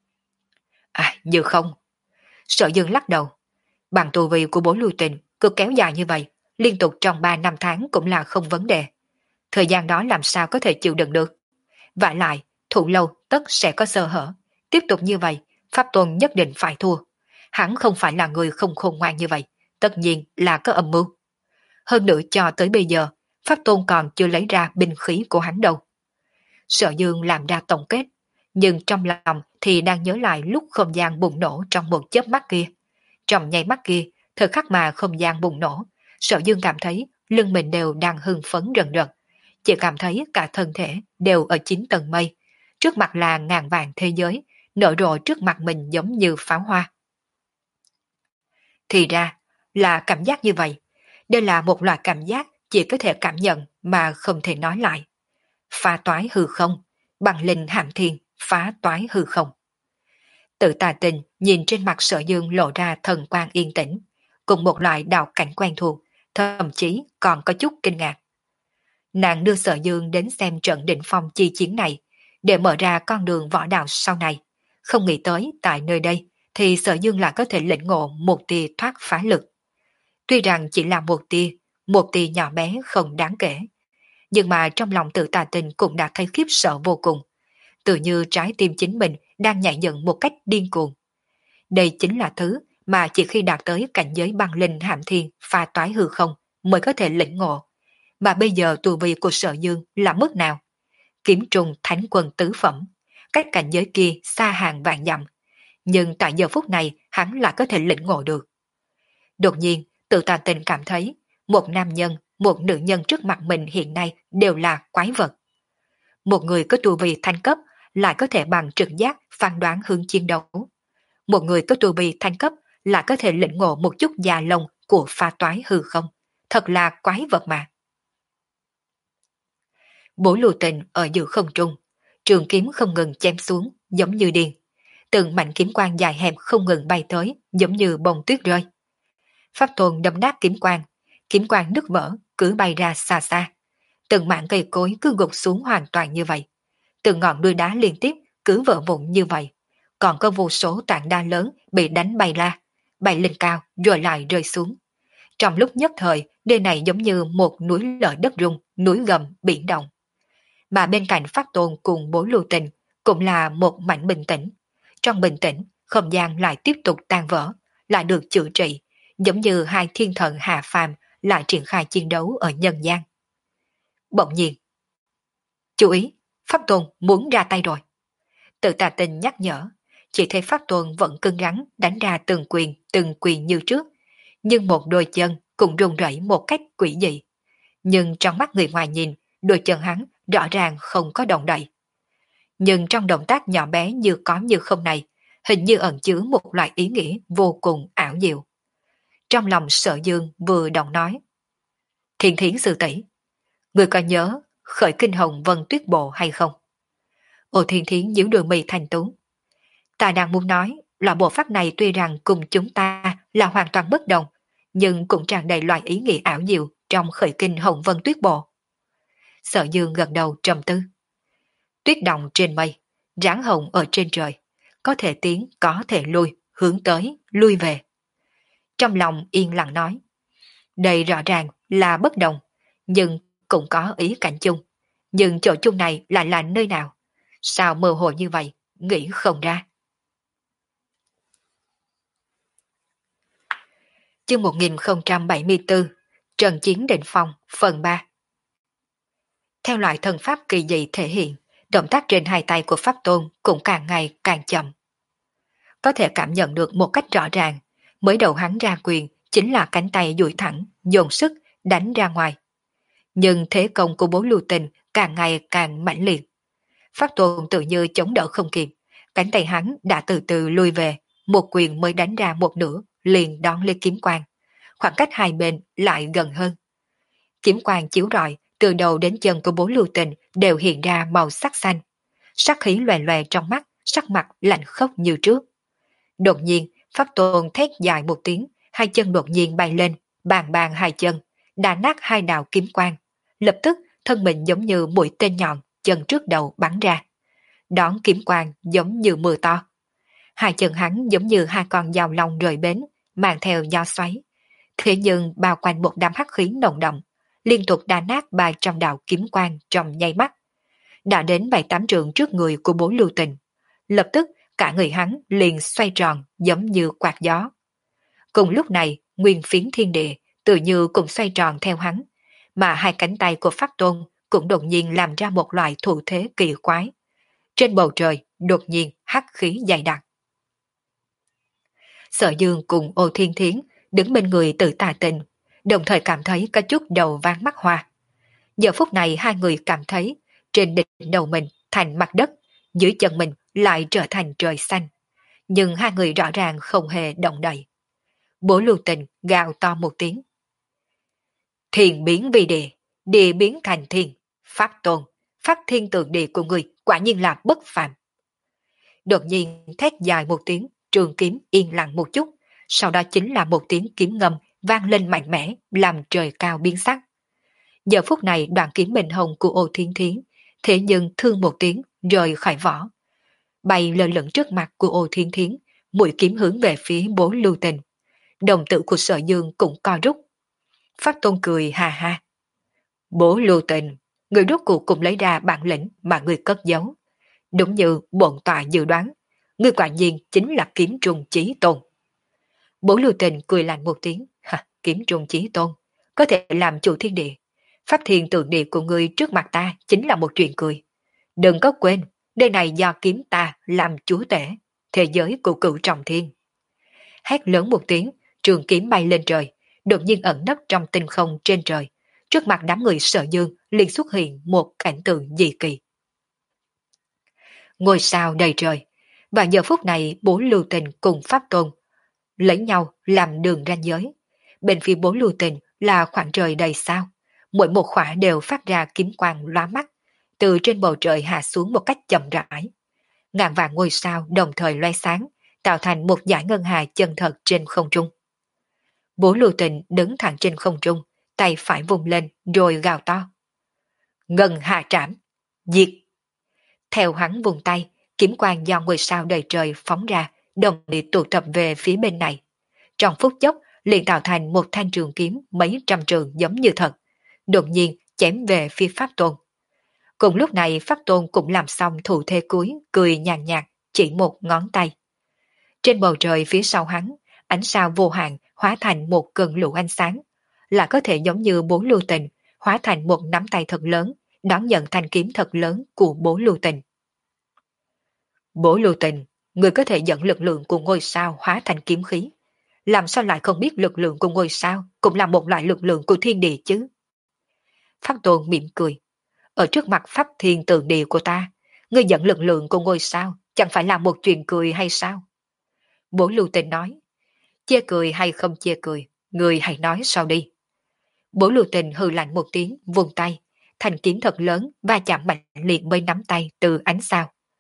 À, như không. Sở Dương lắc đầu. Bằng tu vi của Bố Lưu Tình cứ kéo dài như vậy, liên tục trong ba năm tháng cũng là không vấn đề. Thời gian đó làm sao có thể chịu đựng được. Vả lại, thủ lâu tất sẽ có sơ hở. Tiếp tục như vậy, Pháp Tôn nhất định phải thua. Hắn không phải là người không khôn ngoan như vậy, tất nhiên là có âm mưu. Hơn nữa cho tới bây giờ, Pháp Tôn còn chưa lấy ra binh khí của hắn đâu. Sở Dương làm ra tổng kết, nhưng trong lòng thì đang nhớ lại lúc không gian bùng nổ trong một chớp mắt kia. Trong nháy mắt kia, thời khắc mà không gian bùng nổ, Sở Dương cảm thấy lưng mình đều đang hưng phấn rần rần, chỉ cảm thấy cả thân thể đều ở chín tầng mây, trước mặt là ngàn vàng thế giới, nở rộ trước mặt mình giống như pháo hoa. Thì ra là cảm giác như vậy, đây là một loại cảm giác chỉ có thể cảm nhận mà không thể nói lại. Phá toái hư không, bằng linh hàm thiên, phá toái hư không. Tự Tà Tình nhìn trên mặt Sở Dương lộ ra thần quang yên tĩnh, cùng một loại đạo cảnh quen thuộc, thậm chí còn có chút kinh ngạc. Nàng đưa Sở Dương đến xem trận đỉnh phong chi chiến này, để mở ra con đường võ đạo sau này. Không nghĩ tới tại nơi đây, thì Sở Dương lại có thể lĩnh ngộ một tia thoát phá lực. Tuy rằng chỉ là một tia, một tia nhỏ bé không đáng kể, nhưng mà trong lòng Tự Tà Tình cũng đã thấy khiếp sợ vô cùng, tự như trái tim chính mình đang nhảy dựng một cách điên cuồng. Đây chính là thứ mà chỉ khi đạt tới cảnh giới băng linh hàm thiên pha toái hư không mới có thể lĩnh ngộ. Mà bây giờ tu vi của Sở Dương là mức nào? Kiếm trùng thánh quân tứ phẩm, cách cảnh giới kia xa hàng vạn dặm, nhưng tại giờ phút này hắn lại có thể lĩnh ngộ được. Đột nhiên, Tự Tà Tình cảm thấy một nam nhân, một nữ nhân trước mặt mình hiện nay đều là quái vật. Một người có tu vi thanh cấp lại có thể bằng trực giác phán đoán hướng chiến đấu. Một người có tu vi thanh cấp lại có thể lĩnh ngộ một chút già lông của pha toái hư không. Thật là quái vật mà. Bố Lưu Tình ở giữa không trung, trường kiếm không ngừng chém xuống giống như điên. Từng mảnh kiếm quang dài hẹp không ngừng bay tới giống như bông tuyết rơi. Pháp Tôn đâm nát kiếm quang, kiếm quang nứt vỡ cứ bay ra xa xa. Từng mảng cây cối cứ gục xuống hoàn toàn như vậy. Từng ngọn núi đá liên tiếp cứ vỡ vụn như vậy. Còn có vô số tảng đá lớn bị đánh bay ra, bay lên cao rồi lại rơi xuống. Trong lúc nhất thời, nơi này giống như một núi lở đất rung, núi gầm, biển động. Mà bên cạnh Pháp Tôn cùng Bố Lưu Tình cũng là một mảnh bình tĩnh. Trong bình tĩnh, không gian lại tiếp tục tan vỡ, lại được chữa trị, giống như hai thiên thần hạ phàm lại triển khai chiến đấu ở nhân gian. Bỗng nhiên, chú ý, Pháp Tôn muốn ra tay rồi. Tự Tà Tình nhắc nhở, chỉ thấy Pháp Tôn vẫn cứng rắn đánh ra từng quyền, từng quyền như trước, nhưng một đôi chân cũng rung rẩy một cách quỷ dị. Nhưng trong mắt người ngoài nhìn, đôi chân hắn rõ ràng không có động đậy. Nhưng trong động tác nhỏ bé như có như không này, hình như ẩn chứa một loại ý nghĩa vô cùng ảo diệu. Trong lòng Sở Dương vừa động nói, Thiên Thiến sư tỷ, người có nhớ khởi kinh hồng vân tuyết bộ hay không? Ô Thiên Thiến nhíu đôi mày thành tú. Ta đang muốn nói là bộ pháp này tuy rằng cùng chúng ta là hoàn toàn bất đồng, nhưng cũng tràn đầy loại ý nghĩa ảo diệu trong khởi kinh Hồng Vân Tuyết Bộ. Sở Dương gật đầu trầm tư. Tuyết động trên mây, ráng hồng ở trên trời, có thể tiến, có thể lui, hướng tới, lui về. Trong lòng yên lặng nói, đây rõ ràng là bất đồng, nhưng cũng có ý cảnh chung. Nhưng chỗ chung này lại là nơi nào? Sao mơ hồ như vậy, nghĩ không ra. Chương một nghìn không trăm bảy mươi tư, Trần Chiến Định Phong, phần ba. Theo loại thần pháp kỳ dị thể hiện, động tác trên hai tay của Pháp Tôn cũng càng ngày càng chậm. Có thể cảm nhận được một cách rõ ràng, mới đầu hắn ra quyền chính là cánh tay duỗi thẳng, dồn sức, đánh ra ngoài. Nhưng thế công của Bố Lưu Tình càng ngày càng mãnh liệt. Pháp Tôn tự như chống đỡ không kịp, cánh tay hắn đã từ từ lui về, một quyền mới đánh ra một nửa, liền đón lên kiếm quang. Khoảng cách hai bên lại gần hơn. Kiếm quang chiếu rọi, từ đầu đến chân của Bố Lưu Tình đều hiện ra màu sắc xanh. Sắc khí loè loè trong mắt, sắc mặt lạnh khốc như trước. Đột nhiên, Pháp Tôn thét dài một tiếng, hai chân đột nhiên bay lên, bàn bàn hai chân, đà nát hai đạo kiếm quang. Lập tức, thân mình giống như mũi tên nhọn, chân trước đầu bắn ra. Đón kiếm quang giống như mưa to. Hai chân hắn giống như hai con dao long rời bến, mang theo gió xoáy. Thế nhưng bao quanh một đám hắc khí nồng đậm, liên tục đà nát ba trăm đạo kiếm quang trong nháy mắt. Đã đến bảy tám trượng trước người của Bố Lưu Tình. Lập tức, cả người hắn liền xoay tròn giống như quạt gió. Cùng lúc này, nguyên phiến thiên địa tự như cũng xoay tròn theo hắn, mà hai cánh tay của Pháp Tôn cũng đột nhiên làm ra một loại thủ thế kỳ quái. Trên bầu trời đột nhiên hắc khí dày đặc. Sở Dương cùng Ô Thiên Thiến đứng bên người Tự Tà Tình, đồng thời cảm thấy có chút đầu váng mắt hoa. Giờ phút này hai người cảm thấy trên đỉnh đầu mình thành mặt đất, dưới chân mình lại trở thành trời xanh. Nhưng hai người rõ ràng không hề động đậy. Bố Lưu Tình gào to một tiếng. Thiên biến vì địa, địa biến thành thiên, Pháp Tôn, Pháp Thiên Tượng Địa của người quả nhiên là bất phàm. Đột nhiên thét dài một tiếng, trường kiếm yên lặng một chút, sau đó chính là một tiếng kiếm ngâm vang lên mạnh mẽ, làm trời cao biến sắc. Giờ phút này đoạn kiếm bình hồng của Ô Thiên Thiến, thế nhưng thương một tiếng rời khỏi vỏ, bay lơ lửng trước mặt của Ô Thiên Thiến, mũi kiếm hướng về phía Bố Lưu Tình. Đồng tử của Sở Dương cũng co rút. Pháp Tôn cười hà ha. Bố Lưu Tình, người rốt cuộc cũng lấy ra bản lĩnh mà người cất giấu. Đúng như bổn tọa dự đoán, người quả nhiên chính là kiếm trùng chí tôn. Bố Lưu Tình cười lạnh một tiếng. Ha, kiếm trùng chí tôn, có thể làm chủ thiên địa. Pháp Thiên Tượng Địa của người trước mặt ta chính là một chuyện cười. Đừng có quên, nơi này do kiếm ta làm chúa tể, thế giới của cửu trọng thiên. Hét lớn một tiếng, trường kiếm bay lên trời, đột nhiên ẩn nấp trong tinh không trên trời. Trước mặt đám người Sở Dương liền xuất hiện một cảnh tượng dị kỳ. Ngôi sao đầy trời, và giờ phút này Bố Lưu Tình cùng Pháp Tôn lấy nhau làm đường ranh giới. Bên phía Bố Lưu Tình là khoảng trời đầy sao, mỗi một khỏa đều phát ra kiếm quang lóa mắt, từ trên bầu trời hạ xuống một cách chậm rãi. Ngàn vạn ngôi sao đồng thời loe sáng, tạo thành một dải ngân hà chân thật trên không trung. Bố Lưu Tình đứng thẳng trên không trung, tay phải vùng lên rồi gào to. Ngân hà trảm, diệt! Theo hắn vùng tay, kiếm quang do ngôi sao đầy trời phóng ra, đồng loạt tụ tập về phía bên này. Trong phút chốc liền tạo thành một thanh trường kiếm mấy trăm trường giống như thật, đột nhiên chém về phía Pháp Tôn. Cùng lúc này Pháp Tôn cũng làm xong thủ thế cuối, cười nhàn nhạt, chỉ một ngón tay. Trên bầu trời phía sau hắn, ánh sao vô hạn hóa thành một cơn lũ ánh sáng, là có thể giống như Bố Lưu Tình, hóa thành một nắm tay thật lớn, đón nhận thanh kiếm thật lớn của Bố Lưu Tình. Bố Lưu Tình, người có thể dẫn lực lượng của ngôi sao hóa thành kiếm khí. Làm sao lại không biết lực lượng của ngôi sao cũng là một loại lực lượng của thiên địa chứ? Pháp Tôn mỉm cười. Ở trước mặt Pháp Thiên Tượng Địa của ta, ngươi dẫn lực lượng của ngôi sao chẳng phải là một chuyện cười hay sao? Bố Lưu Tình nói. Chê cười hay không chê cười, ngươi hãy nói sau đi. Bố Lưu Tình hừ lạnh một tiếng, vùng tay, thanh kiếm thật lớn va chạm mạnh liệt với nắm tay từ ánh sao.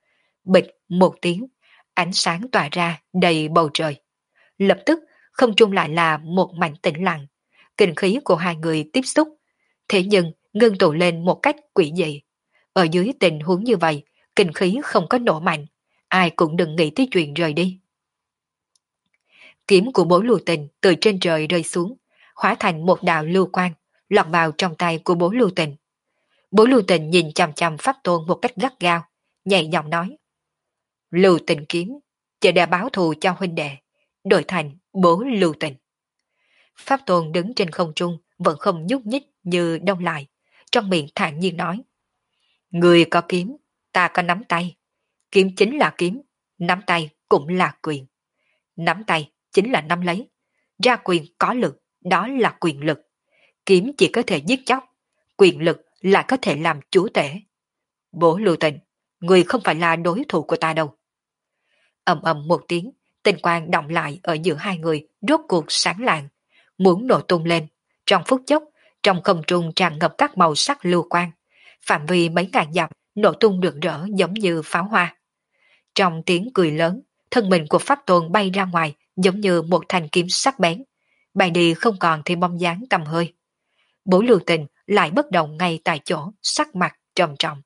bịch một tiếng, ánh sáng tỏa ra đầy bầu trời. Lập tức, không trung lại là một mảnh tĩnh lặng, kinh khí của hai người tiếp xúc, thế nhưng ngưng tụ lên một cách quỷ dị. Ở dưới tình huống như vậy, kinh khí không có nổ mạnh, ai cũng đừng nghĩ tới chuyện rời đi. Kiếm của bố lưu tình từ trên trời rơi xuống, hóa thành một đạo lưu quang, lọt vào trong tay của bố lưu tình. Bố lưu tình nhìn chằm chằm Pháp Tôn một cách gắt gao, nhẹ giọng nói: Lưu tình kiếm, chỉ để báo thù cho huynh đệ, đổi thành bố lưu tình. Pháp Tôn đứng trên không trung, vẫn không nhúc nhích như đông lại, trong miệng thản nhiên nói: Người có kiếm, ta có nắm tay. Kiếm chính là kiếm, nắm tay cũng là quyền. Nắm tay chính là nắm lấy, ra quyền có lực, đó là quyền lực. Kiếm chỉ có thể giết chóc, quyền lực lại có thể làm chúa tể. Bố lưu tình, người không phải là đối thủ của ta đâu. Ầm ầm một tiếng, tinh quang động lại ở giữa hai người, rốt cuộc sáng lạng, muốn nổ tung lên. Trong phút chốc, trong không trung tràn ngập các màu sắc lưu quang, phạm vi mấy ngàn dặm nổ tung rực rỡ giống như pháo hoa. Trong tiếng cười lớn, thân mình của Pháp Tôn bay ra ngoài giống như một thanh kiếm sắc bén, bay đi không còn thì bóng dáng tầm hơi. Bố lưu tình lại bất động ngay tại chỗ, sắc mặt trầm trọng.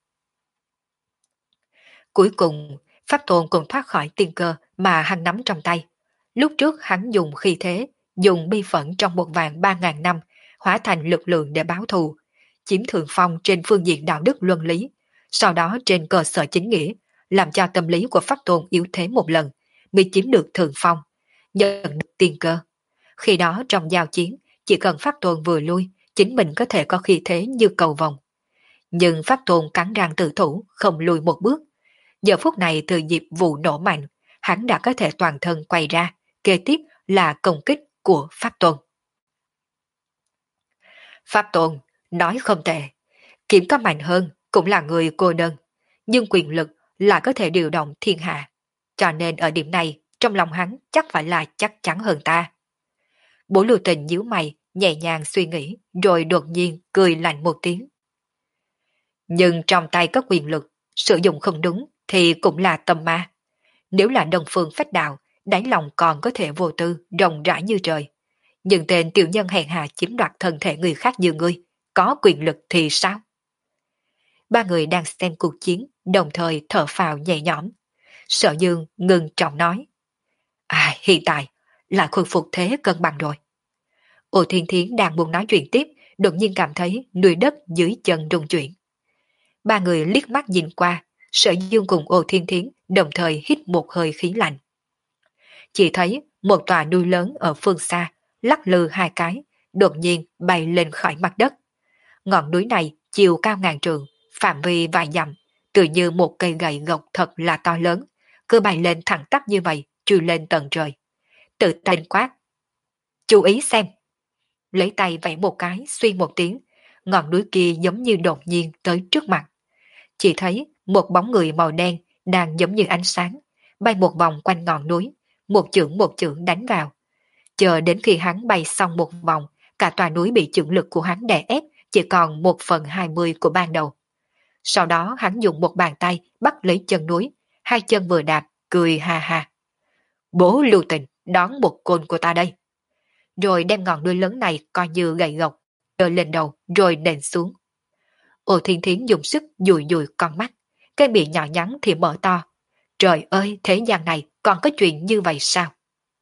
Cuối cùng, Pháp Tôn cũng thoát khỏi tiên cơ mà hắn nắm trong tay. Lúc trước hắn dùng khí thế, dùng bi phẫn trong một vạn ba ngàn năm, hóa thành lực lượng để báo thù, chiếm thượng phong trên phương diện đạo đức luân lý, sau đó trên cơ sở chính nghĩa, làm cho tâm lý của Pháp Tôn yếu thế một lần, mới chiếm được thượng phong, nhận được tiên cơ. Khi đó trong giao chiến, chỉ cần Pháp Tôn vừa lui, chính mình có thể có khí thế như cầu vồng. Nhưng Pháp Tôn cắn răng tự thủ, không lùi một bước. Giờ phút này từ dịp vụ nổ mạnh, hắn đã có thể toàn thân quay ra, kế tiếp là công kích của Pháp Tôn. Pháp Tôn, nói không tệ, kiếm có mạnh hơn, cũng là người cô đơn, nhưng quyền lực là có thể điều động thiên hạ, cho nên ở điểm này, trong lòng hắn chắc phải là chắc chắn hơn ta. Bố lưu tình nhíu mày, nhẹ nhàng suy nghĩ, rồi đột nhiên cười lạnh một tiếng. Nhưng trong tay có quyền lực, sử dụng không đúng thì cũng là tâm ma. Nếu là đồng phương phách đạo, đáy lòng còn có thể vô tư, rộng rãi như trời. Nhưng tên tiểu nhân hèn hạ chiếm đoạt thân thể người khác như ngươi, có quyền lực thì sao? Ba người đang xem cuộc chiến, đồng thời thở phào nhẹ nhõm. Sở Dương ngừng trọng nói: À, hiện tại là khôi phục thế cân bằng rồi. Ô Thiên Thiến đang muốn nói chuyện tiếp, đột nhiên cảm thấy núi đất dưới chân rung chuyển. Ba người liếc mắt nhìn qua, Sở Dương cùng Ô Thiên Thiến đồng thời hít một hơi khí lạnh. Chỉ thấy một tòa núi lớn ở phương xa, lắc lư hai cái, đột nhiên bay lên khỏi mặt đất. Ngọn núi này chiều cao ngàn trượng, phạm vi vài dặm, tự như một cây gậy gộc thật là to lớn, cứ bay lên thẳng tắp như vậy, trừ lên tận trời. Tự tên quát: Chú ý xem! Lấy tay vẫy một cái, suy một tiếng, ngọn núi kia giống như đột nhiên tới trước mặt. Chỉ thấy một bóng người màu đen đang giống như ánh sáng, bay một vòng quanh ngọn núi, một chưởng một chưởng đánh vào. Chờ đến khi hắn bay xong một vòng, cả tòa núi bị chưởng lực của hắn đè ép, chỉ còn một phần hai mươi của ban đầu. Sau đó hắn dùng một bàn tay bắt lấy chân núi, hai chân vừa đạp, cười ha ha. Bố lưu tình, đón một côn của ta đây. Rồi đem ngọn núi lớn này coi như gậy gộc, đỡ lên đầu rồi nện xuống. Ô Thiên Thiến dùng sức dùi dùi con mắt, cái miệng nhỏ nhắn thì mở to. Trời ơi, thế gian này còn có chuyện như vậy sao?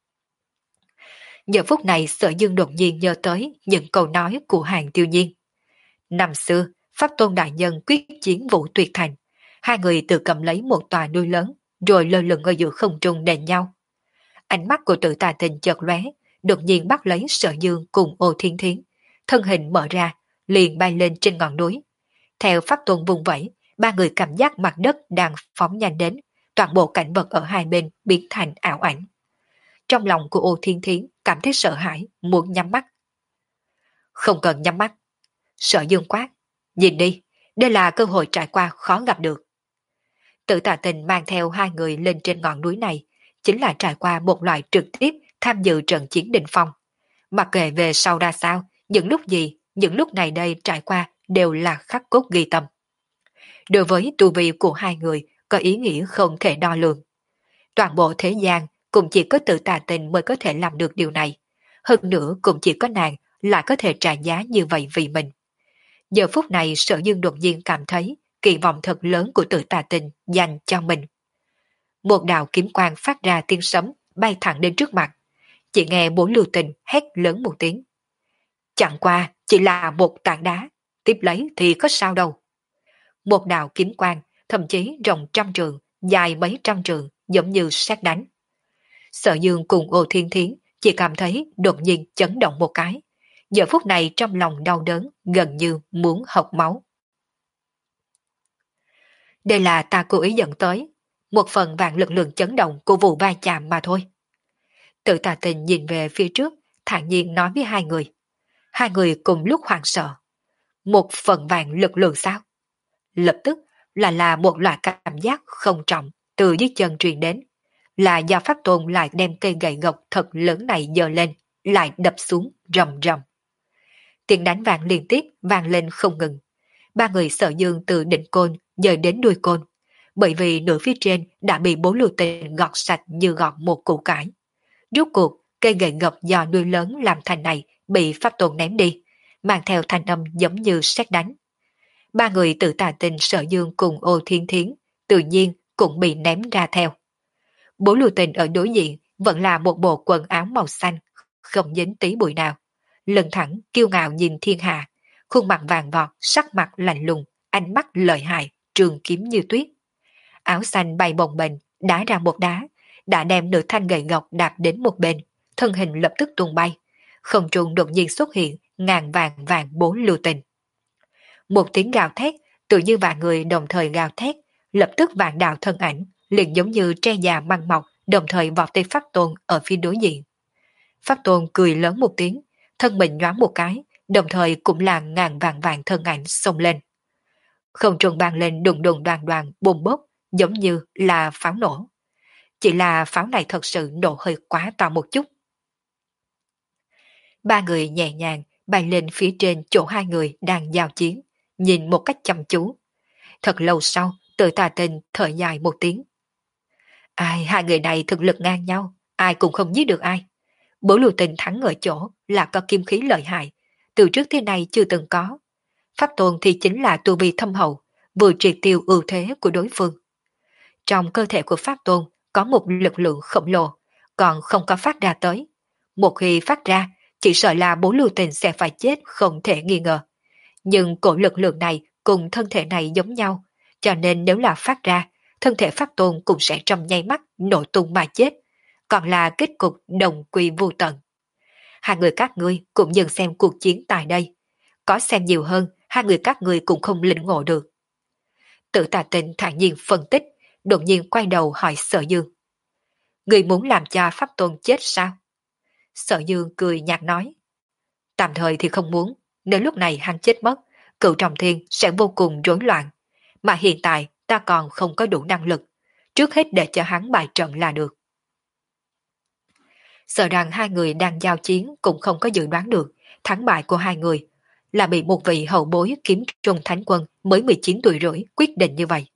Giờ phút này Sở Dương đột nhiên nhớ tới những câu nói của Hàng Tiêu Nhiên. Năm xưa, Pháp Tôn Đại Nhân quyết chiến Vũ Tuyệt Thành, hai người tự cầm lấy một tòa núi lớn, rồi lơ lửng ở giữa không trung đền nhau. Ánh mắt của Tự Tà Tình chợt lóe, đột nhiên bắt lấy Sở Dương cùng Ô Thiên Thiến, thân hình mở ra, liền bay lên trên ngọn núi. Theo Pháp Tôn vùng vẫy, ba người cảm giác mặt đất đang phóng nhanh đến, toàn bộ cảnh vật ở hai bên biến thành ảo ảnh. Trong lòng của Ô Thiên Thiến cảm thấy sợ hãi, muốn nhắm mắt. Không cần nhắm mắt. Sở Dương quát: Nhìn đi, đây là cơ hội trải qua khó gặp được. Tự Tà Tình mang theo hai người lên trên ngọn núi này, chính là trải qua một loại trực tiếp tham dự trận chiến đỉnh phong. Mặc kệ về sau ra sao, những lúc gì, những lúc này đây trải qua đều là khắc cốt ghi tâm. Đối với tu vi của hai người có ý nghĩa không thể đo lường. Toàn bộ thế gian cũng chỉ có Tự Tà Tình mới có thể làm được điều này. Hơn nữa cũng chỉ có nàng lại có thể trả giá như vậy vì mình. Giờ phút này Sở Dương đột nhiên cảm thấy kỳ vọng thật lớn của Tự Tà Tình dành cho mình. Một đạo kiếm quang phát ra tiếng sấm bay thẳng đến trước mặt. Chỉ nghe Bố Lưu Tình hét lớn một tiếng. Chẳng qua chỉ là một tảng đá, tiếp lấy thì có sao đâu. Một đạo kiếm quang, thậm chí rộng trăm trường, dài mấy trăm trường, giống như sét đánh. Sở Dương cùng Ô Thiên Thiến chỉ cảm thấy đột nhiên chấn động một cái. Giờ phút này trong lòng đau đớn, gần như muốn học máu. Đây là ta cố ý dẫn tới, một phần vạn lực lượng chấn động của vụ va chạm mà thôi. Tự Tà Tình nhìn về phía trước, thản nhiên nói với hai người. Hai người cùng lúc hoảng sợ. Một phần vạn lực lượng sao? Lập tức là là một loại cảm giác không trọng từ dưới chân truyền đến. Là do Pháp Tôn lại đem cây gậy gộc thật lớn này giơ lên, lại đập xuống rầm rầm. Tiếng đánh vang liên tiếp vang lên không ngừng. Ba người Sở Dương từ đỉnh côn dời đến đuôi côn, bởi vì nửa phía trên đã bị Bố Lưu Tình gọt sạch như gọt một củ cải. Rốt cuộc, cây gậy gộc do đuôi lớn làm thành này bị Pháp Tôn ném đi, mang theo thanh âm giống như sét đánh. Ba người Tự Tà Tình, Sở Dương cùng Ô Thiên Thiến tự nhiên cũng bị ném ra theo. Bố Lưu Tình ở đối diện vẫn là một bộ quần áo màu xanh, không dính tí bụi nào. Lưng thẳng, kiêu ngạo nhìn thiên hạ, khuôn mặt vàng vọt, sắc mặt lạnh lùng, ánh mắt lợi hại, trường kiếm như tuyết. Áo xanh bay bồng bềnh, đá ra một đá, đã đem nửa thanh gậy gộc đạp đến một bên, thân hình lập tức tung bay. Không trung đột nhiên xuất hiện ngàn vàng vàng Bố Lưu Tình. Một tiếng gào thét, tự như vạn người đồng thời gào thét, lập tức vạn đạo thân ảnh, liền giống như tre già măng mọc, đồng thời vọt tới Pháp Tôn ở phía đối diện. Pháp Tôn cười lớn một tiếng, thân mình nhoáng một cái, đồng thời cũng là ngàn vàng vàng thân ảnh xông lên. Không trung vang lên đùng đùng đoàn đoàn bùm bốc, giống như là pháo nổ. Chỉ là pháo này thật sự nổ hơi quá to một chút. Ba người nhẹ nhàng bay lên phía trên chỗ hai người đang giao chiến, nhìn một cách chăm chú. Thật lâu sau, Tự Tà Tình thở dài một tiếng. Ai, hai người này thực lực ngang nhau, ai cũng không giết được ai. Bố Lưu Tình thắng ở chỗ là có kim khí lợi hại, từ trước thế này chưa từng có. Pháp Tôn thì chính là tu vi thâm hậu, vừa triệt tiêu ưu thế của đối phương. Trong cơ thể của Pháp Tôn có một lực lượng khổng lồ, còn không có phát ra tới. Một khi phát ra, chỉ sợ là Bố Lưu Tình sẽ phải chết không thể nghi ngờ. Nhưng cổ lực lượng này cùng thân thể này giống nhau, cho nên nếu là phát ra, thân thể Pháp Tôn cũng sẽ trong nháy mắt nổ tung mà chết, còn là kết cục đồng quy vô tận. Hai người các ngươi cũng dừng xem cuộc chiến tại đây. Có xem nhiều hơn, hai người các ngươi cũng không lĩnh ngộ được. Tự Tà Tình thản nhiên phân tích, đột nhiên quay đầu hỏi Sở Dương. Người muốn làm cho Pháp Tôn chết sao? Sở Dương cười nhạt nói. Tạm thời thì không muốn, nếu lúc này hắn chết mất, cựu trọng thiên sẽ vô cùng rối loạn. Mà hiện tại ta còn không có đủ năng lực, trước hết để cho hắn bại trận là được. Sợ rằng hai người đang giao chiến cũng không có dự đoán được thắng bại của hai người, là bị một vị hậu bối kiếm trung thánh quân mới mười chín tuổi rưỡi quyết định như vậy.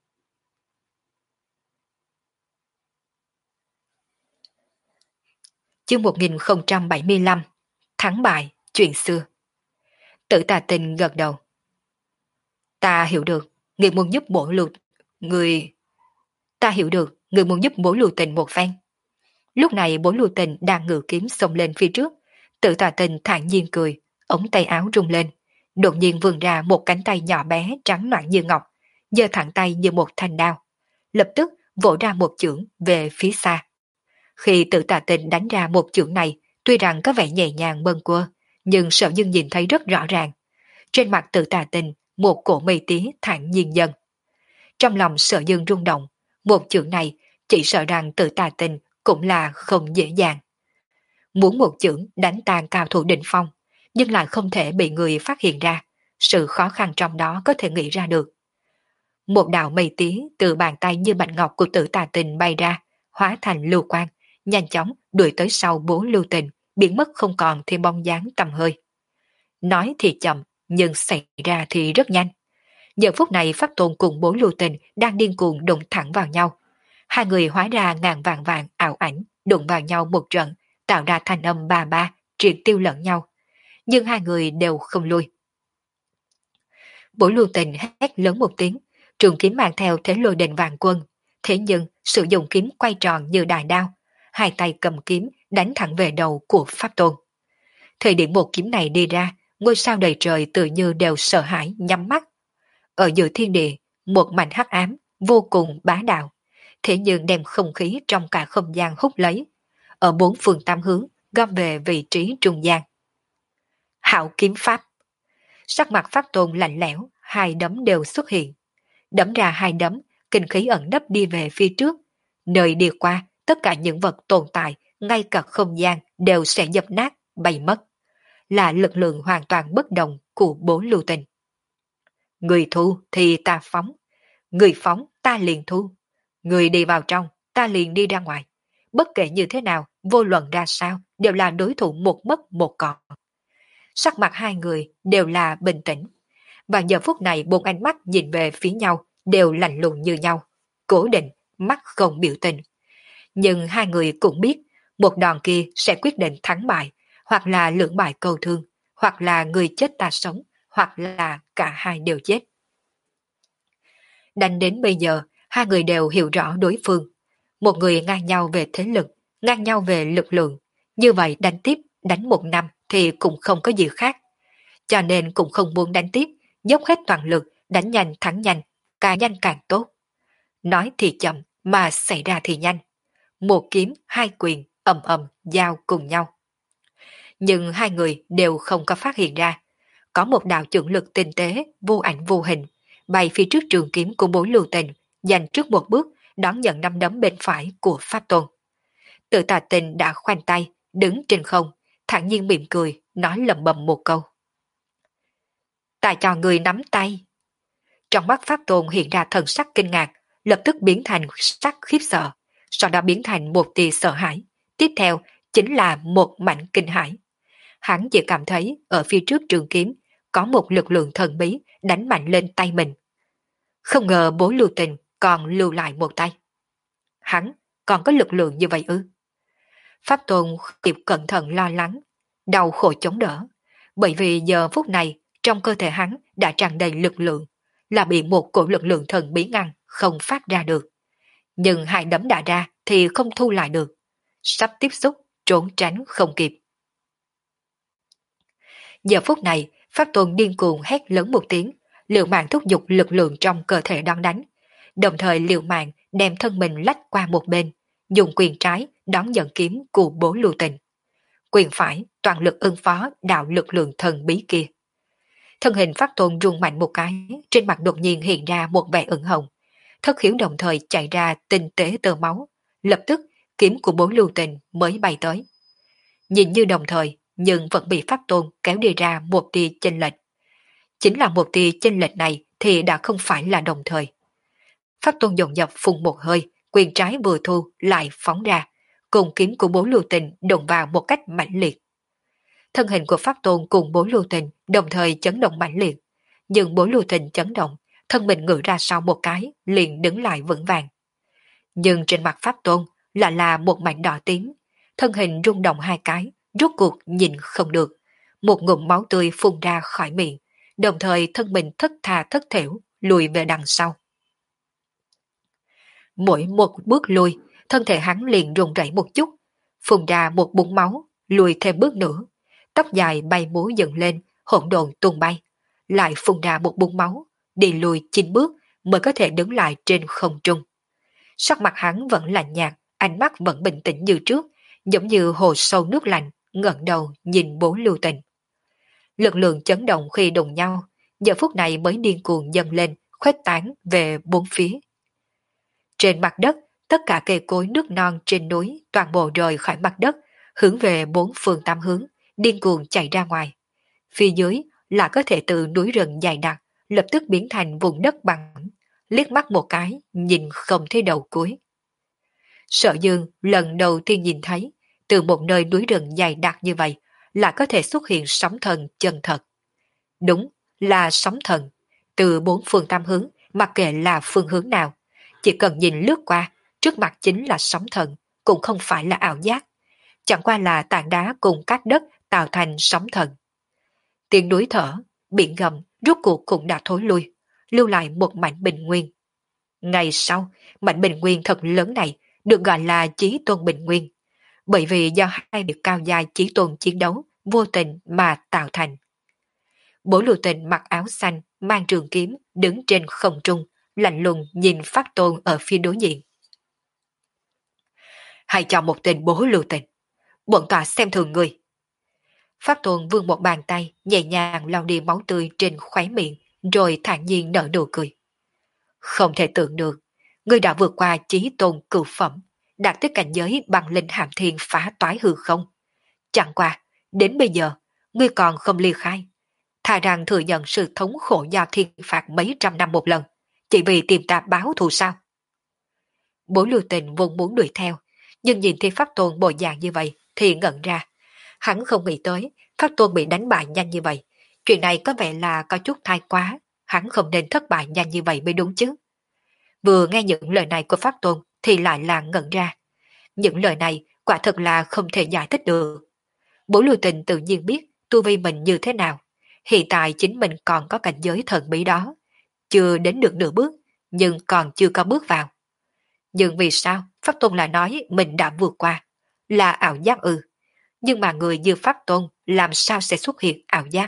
Chương một nghìn không trăm bảy mươi lăm Thắng bại, chuyện xưa. Tự Tà Tình gật đầu. Ta hiểu được, người muốn giúp bổ lưu... Người... Ta hiểu được, người muốn giúp Bố Lưu Tình một phen. Lúc này Bố Lưu Tình đang ngự kiếm xông lên phía trước, Tự Tà Tình thản nhiên cười, ống tay áo rung lên, đột nhiên vươn ra một cánh tay nhỏ bé trắng nõn như ngọc, giơ thẳng tay như một thanh đao, lập tức vỗ ra một chưởng về phía xa. Khi Tự Tà Tình đánh ra một chưởng này, tuy rằng có vẻ nhẹ nhàng bâng quơ, nhưng Sở Dương nhìn thấy rất rõ ràng. Trên mặt Tự Tà Tình, một cổ mây tía thản nhiên dần. Trong lòng Sở Dương rung động, một chưởng này chỉ sợ rằng Tự Tà Tình cũng là không dễ dàng. Muốn một chưởng đánh tan cao thủ đỉnh phong, nhưng lại không thể bị người phát hiện ra, sự khó khăn trong đó có thể nghĩ ra được. Một đạo mây tía từ bàn tay như bạch ngọc của Tự Tà Tình bay ra, hóa thành lưu quang, nhanh chóng đuổi tới sau Bố Lưu Tình, biến mất không còn thêm bóng dáng tầm hơi. Nói thì chậm, nhưng xảy ra thì rất nhanh. Giờ phút này Pháp Tôn cùng Bố Lưu Tình đang điên cuồng đụng thẳng vào nhau. Hai người hóa ra ngàn vàng vàng ảo ảnh, đụng vào nhau một trận, tạo ra thanh âm ba ba, triệt tiêu lẫn nhau. Nhưng hai người đều không lui. Bố Lưu Tình hét lớn một tiếng, trường kiếm mang theo thế lôi đình vàng quân. Thế nhưng sử dụng kiếm quay tròn như đài đao, hai tay cầm kiếm đánh thẳng về đầu của Pháp Tôn. Thời điểm một kiếm này đi ra, ngôi sao đầy trời tự như đều sợ hãi nhắm mắt. Ở giữa thiên địa, một mảnh hắc ám, vô cùng bá đạo, thế nhưng đem không khí trong cả không gian hút lấy. Ở bốn phương tám hướng, gom về vị trí trung gian. Hạo kiếm pháp. Sắc mặt Pháp Tôn lạnh lẽo, hai đấm đều xuất hiện. Đấm ra hai đấm, kinh khí ẩn nấp đi về phía trước. Nơi đi qua, tất cả những vật tồn tại, ngay cả không gian đều sẽ dập nát, bay mất. Là lực lượng hoàn toàn bất đồng của Bố Lưu Tình. Người thu thì ta phóng, người phóng ta liền thu, người đi vào trong, ta liền đi ra ngoài. Bất kể như thế nào, vô luận ra sao, đều là đối thủ một mất một còn. Sắc mặt hai người đều là bình tĩnh. Và giờ phút này bốn ánh mắt nhìn về phía nhau đều lạnh lùng như nhau, cố định, mắt không biểu tình. Nhưng hai người cũng biết, một đòn kia sẽ quyết định thắng bại, hoặc là lưỡng bại câu thương, hoặc là người chết ta sống, hoặc là cả hai đều chết. Đánh đến bây giờ, hai người đều hiểu rõ đối phương. Một người ngang nhau về thế lực, ngang nhau về lực lượng. Như vậy đánh tiếp, đánh một năm thì cũng không có gì khác. Cho nên cũng không muốn đánh tiếp, dốc hết toàn lực, đánh nhanh thắng nhanh, càng nhanh càng tốt. Nói thì chậm, mà xảy ra thì nhanh. Một kiếm, hai quyền, ầm ầm, giao cùng nhau. Nhưng hai người đều không có phát hiện ra. Có một đạo trưởng lực tinh tế, vô ảnh vô hình, bay phía trước trường kiếm của Bố Lưu Tình, dành trước một bước, đón nhận năm đấm bên phải của Pháp Tôn. Tự Tà Tình đã khoanh tay, đứng trên không, thản nhiên mỉm cười, nói lẩm bẩm một câu. Ta cho người nắm tay. Trong mắt Pháp Tôn hiện ra thần sắc kinh ngạc, lập tức biến thành sắc khiếp sợ, sau đó biến thành một tia sợ hãi. Tiếp theo chính là một mảnh kinh hãi. Hắn chỉ cảm thấy ở phía trước trường kiếm có một lực lượng thần bí đánh mạnh lên tay mình. Không ngờ Bố Lưu Tình còn lưu lại một tay. Hắn còn có lực lượng như vậy ư? Pháp Tôn kịp cẩn thận lo lắng, đau khổ chống đỡ, bởi vì giờ phút này trong cơ thể hắn đã tràn đầy lực lượng, là bị một cổ lực lượng thần bí ngăn, không phát ra được. Nhưng hai đấm đã ra thì không thu lại được, sắp tiếp xúc, trốn tránh không kịp. Giờ phút này, Pháp Tôn điên cuồng hét lớn một tiếng, liều mạng thúc giục lực lượng trong cơ thể đón đánh, đồng thời liều mạng đem thân mình lách qua một bên, dùng quyền trái đón nhận kiếm của Bố Lưu Tình. Quyền phải toàn lực ứng phó đạo lực lượng thần bí kia. Thân hình Pháp Tôn rung mạnh một cái, trên mặt đột nhiên hiện ra một vẻ ửng hồng. Thất khiếu đồng thời chạy ra tinh tế tơ máu, lập tức kiếm của Bố Lưu Tình mới bay tới. Nhìn như đồng thời, nhưng vẫn bị Pháp Tôn kéo đi ra một tia chênh lệch. Chính là một tia chênh lệch này thì đã không phải là đồng thời. Pháp Tôn dồn dập phun một hơi, quyền trái vừa thu lại phóng ra, cùng kiếm của Bố Lưu Tình đụng vào một cách mãnh liệt. Thân hình của Pháp Tôn cùng Bố Lưu Tình đồng thời chấn động mãnh liệt, nhưng Bố Lưu Tình chấn động, thân mình ngửa ra sau một cái, liền đứng lại vững vàng. Nhưng trên mặt Pháp Tôn là là một mảnh đỏ tím, thân hình rung động hai cái, rốt cuộc nhìn không được, một ngụm máu tươi phun ra khỏi miệng, đồng thời thân mình thất tha thất thểu lùi về đằng sau. Mỗi một bước lùi, thân thể hắn liền run rẩy một chút, phun ra một búng máu, lùi thêm bước nữa, tóc dài bay múa dựng lên, hỗn độn tung bay, lại phun ra một búng máu, đi lùi chín bước mới có thể đứng lại trên không trung. Sắc mặt hắn vẫn lạnh nhạt, ánh mắt vẫn bình tĩnh như trước, giống như hồ sâu nước lạnh, ngẩng đầu nhìn Bố Lưu Tình. Lực lượng chấn động khi đụng nhau, giờ phút này mới điên cuồng dâng lên, khuếch tán về bốn phía. Trên mặt đất, tất cả cây cối nước non trên núi toàn bộ rời khỏi mặt đất, hướng về bốn phương tám hướng, điên cuồng chạy ra ngoài. Phía dưới là có thể từ núi rừng dài đặc, lập tức biến thành vùng đất bằng, liếc mắt một cái, nhìn không thấy đầu cuối. Sở Dương lần đầu tiên nhìn thấy, từ một nơi núi rừng dài đặc như vậy, là có thể xuất hiện sóng thần chân thật. Đúng là sóng thần, Từ bốn phương tám hướng, mặc kệ là phương hướng nào, chỉ cần nhìn lướt qua, trước mặt chính là sóng thần, cũng không phải là ảo giác. Chẳng qua là tảng đá cùng các đất tạo thành sóng thần. Tiếng núi thở, biển gầm rốt cuộc cũng đã thối lui, lưu lại một mảnh bình nguyên. Ngày sau, mảnh bình nguyên thật lớn này được gọi là Chí Tôn Bình Nguyên, bởi vì do hai biệt cao giai Chí Tôn chiến đấu vô tình mà tạo thành. Bố Lưu Tình mặc áo xanh, mang trường kiếm, đứng trên không trung, lạnh lùng nhìn Pháp Tôn ở phía đối diện. Hãy chọn một tên Bố Lưu Tình, bổn tọa xem thường người. Pháp Tôn vươn một bàn tay, nhẹ nhàng lau đi máu tươi trên khóe miệng, rồi thản nhiên nở nụ cười. Không thể tưởng được, ngươi đã vượt qua Chí Tôn cửu phẩm, đạt tới cảnh giới bằng linh hàm thiên phá toái hư không. Chẳng qua, đến bây giờ, ngươi còn không ly khai. Thà rằng thừa nhận sự thống khổ do thiên phạt mấy trăm năm một lần, chỉ vì tìm ta báo thù sao. Bố Lưu Tình vốn muốn đuổi theo, nhưng nhìn thấy Pháp Tôn bộ dạng như vậy thì ngẩn ra. Hắn không nghĩ tới Pháp Tôn bị đánh bại nhanh như vậy. Chuyện này có vẻ là có chút thái quá, hắn không nên thất bại nhanh như vậy mới đúng chứ. Vừa nghe những lời này của Pháp Tôn thì lại là ngẩn ra. Những lời này quả thật là không thể giải thích được. Bố Lưu Tình tự nhiên biết tu vi mình như thế nào. Hiện tại chính mình còn có cảnh giới thần bí đó. Chưa đến được nửa bước, nhưng còn chưa có bước vào. Nhưng vì sao Pháp Tôn lại nói mình đã vượt qua? Là ảo giác ư? Nhưng mà người như Pháp Tôn làm sao sẽ xuất hiện ảo giác?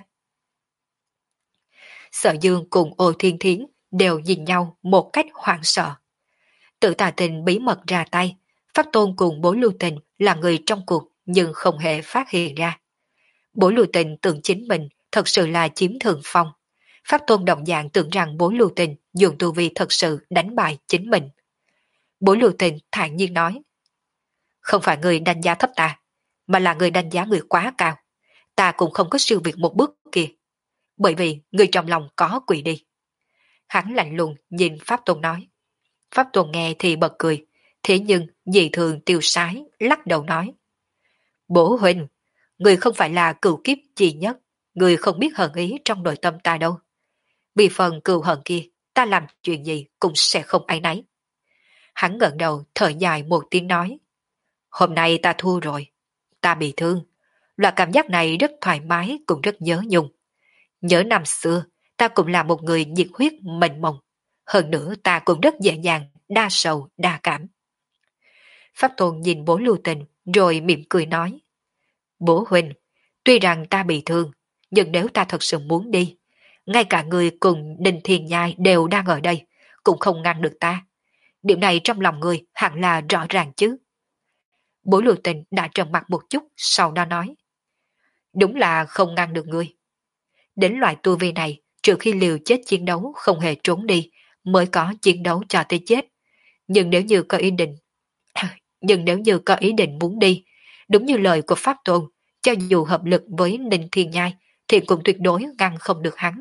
Sở Dương cùng Ô Thiên Thiến đều nhìn nhau một cách hoảng sợ. Tự Tà Tình bí mật ra tay, Pháp Tôn cùng Bố Lưu Tình là người trong cuộc nhưng không hề phát hiện ra. Bố Lưu Tình tưởng chính mình thật sự là chiếm thượng phong. Pháp Tôn đồng dạng tưởng rằng Bố Lưu Tình dùng tu vi thật sự đánh bại chính mình. Bố Lưu Tình thản nhiên nói, không phải người đánh giá thấp ta, mà là người đánh giá người quá cao. Ta cũng không có siêu việt một bước kia, bởi vì người trong lòng có quỷ đi. Hắn lạnh lùng nhìn Pháp Tôn nói. Pháp Tôn nghe thì bật cười, thế nhưng dị thường tiêu sái, lắc đầu nói. Bố huynh, người không phải là cửu kiếp chi nhất, người không biết hận ý trong nội tâm ta đâu. Vì phần cừu hận kia, ta làm chuyện gì cũng sẽ không áy náy. Hắn ngẩng đầu thở dài một tiếng nói. Hôm nay ta thua rồi, ta bị thương. Loại cảm giác này rất thoải mái cũng rất nhớ nhung. Nhớ năm xưa, ta cũng là một người nhiệt huyết mênh mông. Hơn nữa ta cũng rất dễ dàng, đa sầu, đa cảm. Pháp Tôn nhìn Bố Lưu Tình rồi mỉm cười nói. Bố huynh, tuy rằng ta bị thương, nhưng nếu ta thật sự muốn đi, ngay cả người cùng Đinh Thiên Nhai đều đang ở đây, cũng không ngăn được ta. Điểm này trong lòng người hẳn là rõ ràng chứ. Bố Lưu Tình đã trầm mặt một chút, sau đó nói. Đúng là không ngăn được ngươi. Đến loại tu vi này, trừ khi liều chết chiến đấu không hề trốn đi, mới có chiến đấu cho tới chết. Nhưng nếu như có ý định, nhưng nếu như có ý định muốn đi, đúng như lời của Pháp Tôn, cho dù hợp lực với Ninh Thiên Nhai, thì cũng tuyệt đối ngăn không được hắn.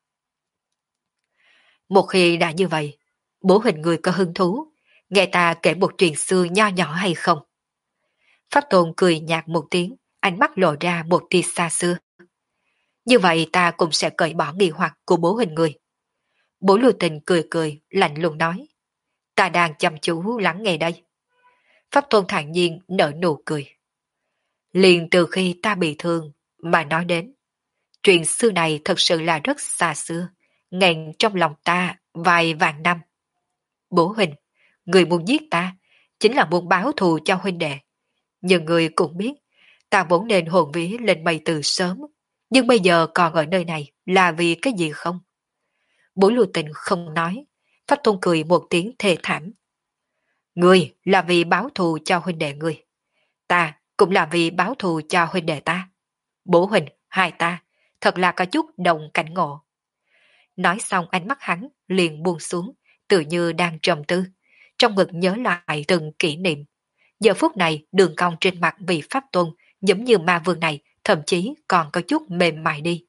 Một khi đã như vậy, bố hình người có hứng thú, nghe ta kể một chuyện xưa nho nhỏ hay không? Pháp Tôn cười nhạt một tiếng, ánh mắt lộ ra một tia xa xưa. Như vậy ta cũng sẽ cởi bỏ nghi hoặc của bố hình người. Bố Lưu Tình cười cười, lạnh lùng nói. Ta đang chăm chú lắng nghe đây. Pháp Tôn thản nhiên nở nụ cười. Liền từ khi ta bị thương mà nói đến, chuyện xưa này thật sự là rất xa xưa, nghẹn trong lòng ta vài vạn năm. Bố huynh, người muốn giết ta, chính là muốn báo thù cho huynh đệ. Nhưng người cũng biết, ta vốn nên hồn vía lên mây từ sớm, nhưng bây giờ còn ở nơi này là vì cái gì không? Bố Lưu Tình không nói, Pháp Tôn cười một tiếng thê thảm. Người là vì báo thù cho huynh đệ người, ta cũng là vì báo thù cho huynh đệ ta. Bố huynh, hai ta, thật là có chút đồng cảnh ngộ. Nói xong ánh mắt hắn liền buông xuống, tự như đang trầm tư, trong ngực nhớ lại từng kỷ niệm. Giờ phút này đường cong trên mặt vị Pháp Tôn giống như ma vương này thậm chí còn có chút mềm mại đi.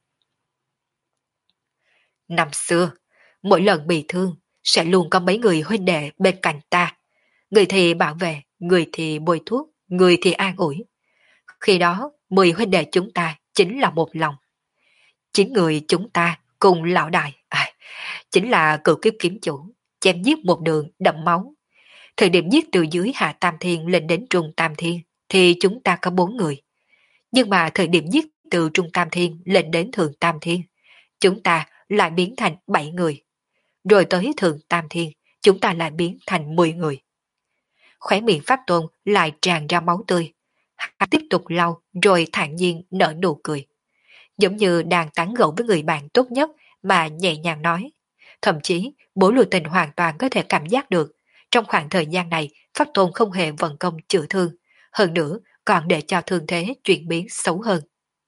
Năm xưa, mỗi lần bị thương sẽ luôn có mấy người huynh đệ bên cạnh ta. Người thì bảo vệ, người thì bôi thuốc, người thì an ủi. Khi đó, mười huynh đệ chúng ta chính là một lòng. Chín người chúng ta cùng lão đại, à, chính là cựu kiếp kiếm chủ, chém giết một đường đậm máu. Thời điểm giết từ dưới hạ tam thiên lên đến trung tam thiên thì chúng ta có bốn người. Nhưng mà thời điểm giết từ trung tam thiên lên đến thượng tam thiên, chúng ta lại biến thành bảy người. Rồi tới thượng tam thiên, chúng ta lại biến thành mười người. Khóe miệng Pháp Tôn lại tràn ra máu tươi. Hắn tiếp tục lau rồi thản nhiên nở nụ cười. Giống như đang tán gẫu với người bạn tốt nhất mà nhẹ nhàng nói. Thậm chí, Bố Lưu Tình hoàn toàn có thể cảm giác được. Trong khoảng thời gian này, Pháp Tôn không hề vận công chữa thương. Hơn nữa, còn để cho thương thế chuyển biến xấu hơn.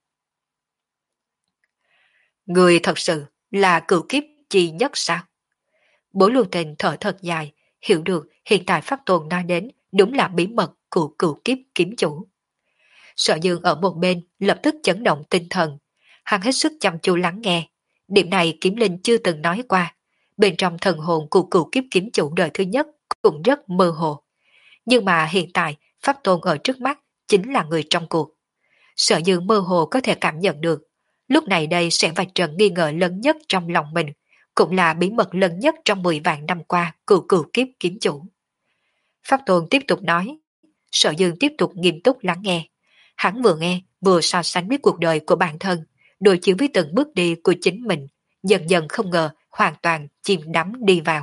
Người thật sự là cựu kiếp chi nhất sao? Bố Lưu Tình thở thật dài, hiểu được hiện tại Pháp Tôn nói đến đúng là bí mật của cựu kiếp kiếm chủ. Sở Dương ở một bên lập tức chấn động tinh thần. Hắn hết sức chăm chú lắng nghe. Điểm này Kiếm Linh chưa từng nói qua. Bên trong thần hồn của cựu kiếp kiếm chủ đời thứ nhất cũng rất mơ hồ. Nhưng mà hiện tại Pháp Tôn ở trước mắt chính là người trong cuộc. Sở Dương mơ hồ có thể cảm nhận được. Lúc này đây sẽ vạch trần nghi ngờ lớn nhất trong lòng mình, cũng là bí mật lớn nhất trong mười vạn năm qua cựu cựu kiếp kiếm chủ. Pháp Tôn tiếp tục nói. Sở Dương tiếp tục nghiêm túc lắng nghe. Hắn vừa nghe, vừa so sánh với cuộc đời của bản thân, đối chiếu với từng bước đi của chính mình, dần dần không ngờ hoàn toàn chìm đắm đi vào.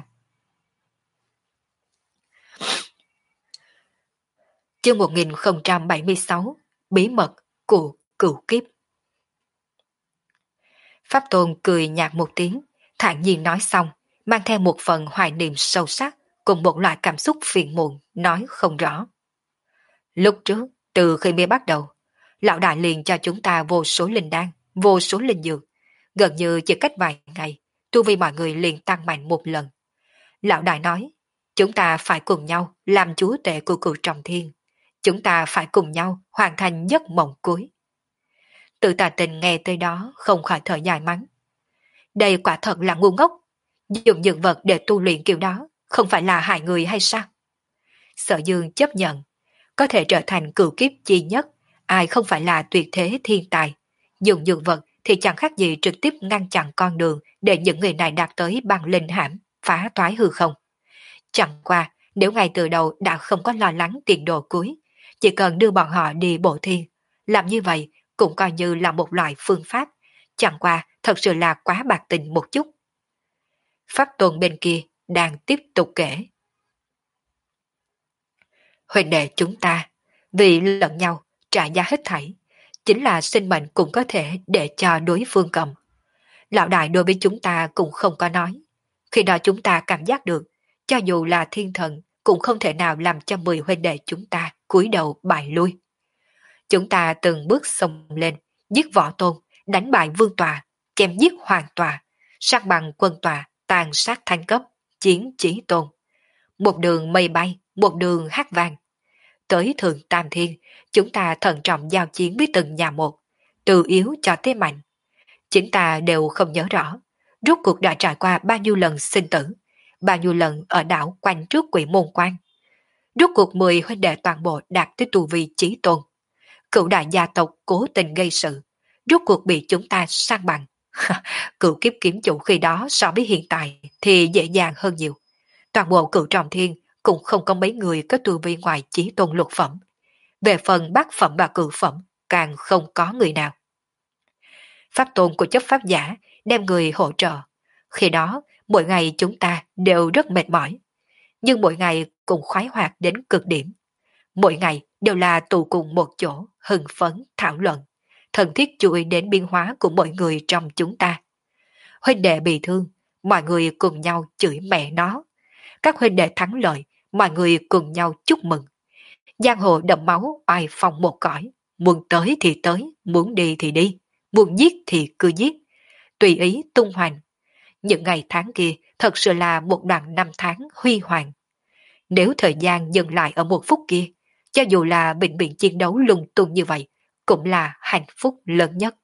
Chương một nghìn không trăm bảy mươi sáu, Bí mật của cửu kiếp. Pháp Tôn cười nhạt một tiếng, thản nhiên nói xong, mang theo một phần hoài niệm sâu sắc, cùng một loại cảm xúc phiền muộn, nói không rõ. Lúc trước, từ khi mới bắt đầu, lão đại liền cho chúng ta vô số linh đan, vô số linh dược, gần như chỉ cách vài ngày, tu vi mọi người liền tăng mạnh một lần. Lão đại nói, chúng ta phải cùng nhau làm chúa tể của cửu trọng thiên, chúng ta phải cùng nhau hoàn thành giấc mộng cuối. Tự Tà Tình nghe tới đó không khỏi thở dài mắng. Đây quả thật là ngu ngốc, dùng dược vật để tu luyện kiểu đó, không phải là hại người hay sao? Sở Dương chấp nhận, có thể trở thành cửu kiếp chi nhất, ai không phải là tuyệt thế thiên tài. Dùng dược vật thì chẳng khác gì trực tiếp ngăn chặn con đường để những người này đạt tới bằng linh hãm, phá toái hư không. Chẳng qua, nếu ngay từ đầu đã không có lo lắng tiền đồ cuối, chỉ cần đưa bọn họ đi bộ thiên, làm như vậy cũng coi như là một loại phương pháp, chẳng qua thật sự là quá bạc tình một chút. Pháp Tôn bên kia đang tiếp tục kể. Huynh đệ chúng ta, vì lẫn nhau trả giá hết thảy, chính là sinh mệnh cũng có thể để cho đối phương cầm. Lão đại đối với chúng ta cũng không có nói. Khi đó chúng ta cảm giác được, cho dù là thiên thần cũng không thể nào làm cho mười huynh đệ chúng ta cúi đầu bại lui. Chúng ta từng bước xông lên, giết võ tôn, đánh bại vương tòa, chém giết hoàng tòa, sát bằng quân tòa, tàn sát thanh cấp, chiến chí tôn. Một đường mây bay, một đường hát vang. Tới thượng tam thiên, chúng ta thận trọng giao chiến với từng nhà một, từ yếu cho tới mạnh. Chúng ta đều không nhớ rõ, rốt cuộc đã trải qua bao nhiêu lần sinh tử, bao nhiêu lần ở đảo quanh trước quỷ môn quan. Rốt cuộc mười huynh đệ toàn bộ đạt tới tu vi chí tôn. Cựu đại gia tộc cố tình gây sự, rốt cuộc bị chúng ta sang bằng. Cựu kiếp kiếm chủ khi đó so với hiện tại thì dễ dàng hơn nhiều. Toàn bộ cựu trọng thiên cũng không có mấy người có tu vi ngoài chí tôn lục phẩm. Về phần bát phẩm và cửu phẩm, càng không có người nào. Pháp tôn của chấp pháp giả đem người hỗ trợ. Khi đó, mỗi ngày chúng ta đều rất mệt mỏi. Nhưng mỗi ngày cũng khoái hoạt đến cực điểm. Mỗi ngày đều là tụ cùng một chỗ, hưng phấn, thảo luận. Thân thiết chú ý đến biến hóa của mọi người trong chúng ta. Huynh đệ bị thương, mọi người cùng nhau chửi mẹ nó. Các huynh đệ thắng lợi, mọi người cùng nhau chúc mừng. Giang hồ đậm máu, oai phong một cõi. Muốn tới thì tới, muốn đi thì đi, muốn giết thì cứ giết. Tùy ý tung hoành. Những ngày tháng kia thật sự là một đoạn năm tháng huy hoàng. Nếu thời gian dừng lại ở một phút kia, cho dù là bệnh viện chiến đấu lung tung như vậy, cũng là hạnh phúc lớn nhất.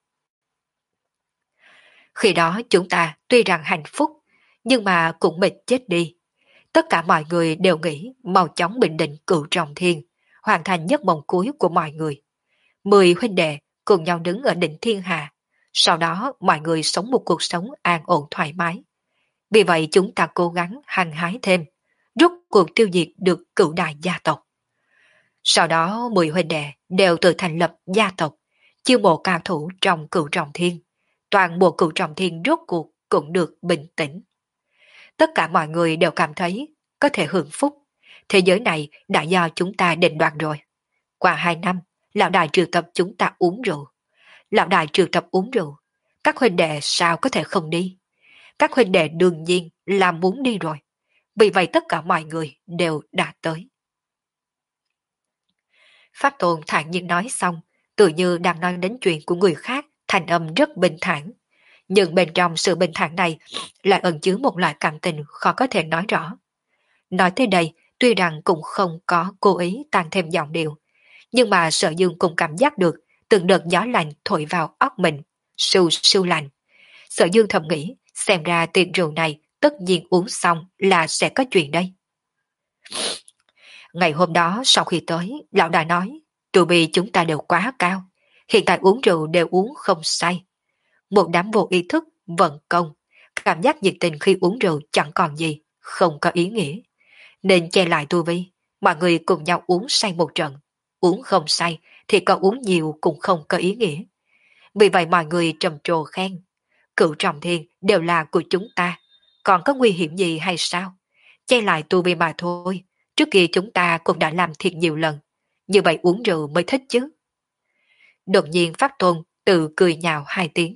Khi đó chúng ta tuy rằng hạnh phúc, nhưng mà cũng mệt chết đi. Tất cả mọi người đều nghĩ mau chóng bình định cửu trọng thiên, hoàn thành giấc mộng cuối của mọi người. Mười huynh đệ cùng nhau đứng ở đỉnh thiên hà, sau đó mọi người sống một cuộc sống an ổn thoải mái. Vì vậy chúng ta cố gắng hăng hái thêm, rút cuộc tiêu diệt được cửu đại gia tộc. Sau đó mười huynh đệ đều tự thành lập gia tộc, chiêu mộ cao thủ trong cửu trọng thiên. Toàn bộ cửu trọng thiên rốt cuộc cũng được bình tĩnh. Tất cả mọi người đều cảm thấy có thể hưởng phúc. Thế giới này đã do chúng ta định đoạt rồi. Qua hai năm, lão đại triệu tập chúng ta uống rượu. Lão đại triệu tập uống rượu. Các huynh đệ sao có thể không đi? Các huynh đệ đương nhiên là muốn đi rồi. Vì vậy tất cả mọi người đều đã tới. Pháp Tôn thản nhiên nói xong, tự như đang nói đến chuyện của người khác, thành âm rất bình thản. Nhưng bên trong sự bình thản này lại ẩn chứa một loại cảm tình khó có thể nói rõ. Nói tới đây, tuy rằng cũng không có cố ý tăng thêm giọng điệu, nhưng mà Sở Dương cũng cảm giác được từng đợt gió lạnh thổi vào óc mình, sưu sưu lạnh. Sở Dương thầm nghĩ, xem ra tiệc rượu này tất nhiên uống xong là sẽ có chuyện đây. Ngày hôm đó sau khi tới, lão đại nói, tụi bi chúng ta đều quá cao, hiện tại uống rượu đều uống không say. Một đám vô ý thức, vận công, cảm giác nhiệt tình khi uống rượu chẳng còn gì, không có ý nghĩa. Nên che lại tu vi, mọi người cùng nhau uống say một trận. Uống không say thì có uống nhiều cũng không có ý nghĩa. Vì vậy mọi người trầm trồ khen, cửu trọng thiên đều là của chúng ta, còn có nguy hiểm gì hay sao? Che lại tu vi mà thôi, trước kia chúng ta cũng đã làm thiệt nhiều lần, như vậy uống rượu mới thích chứ. Đột nhiên Pháp Tôn tự cười nhạo hai tiếng.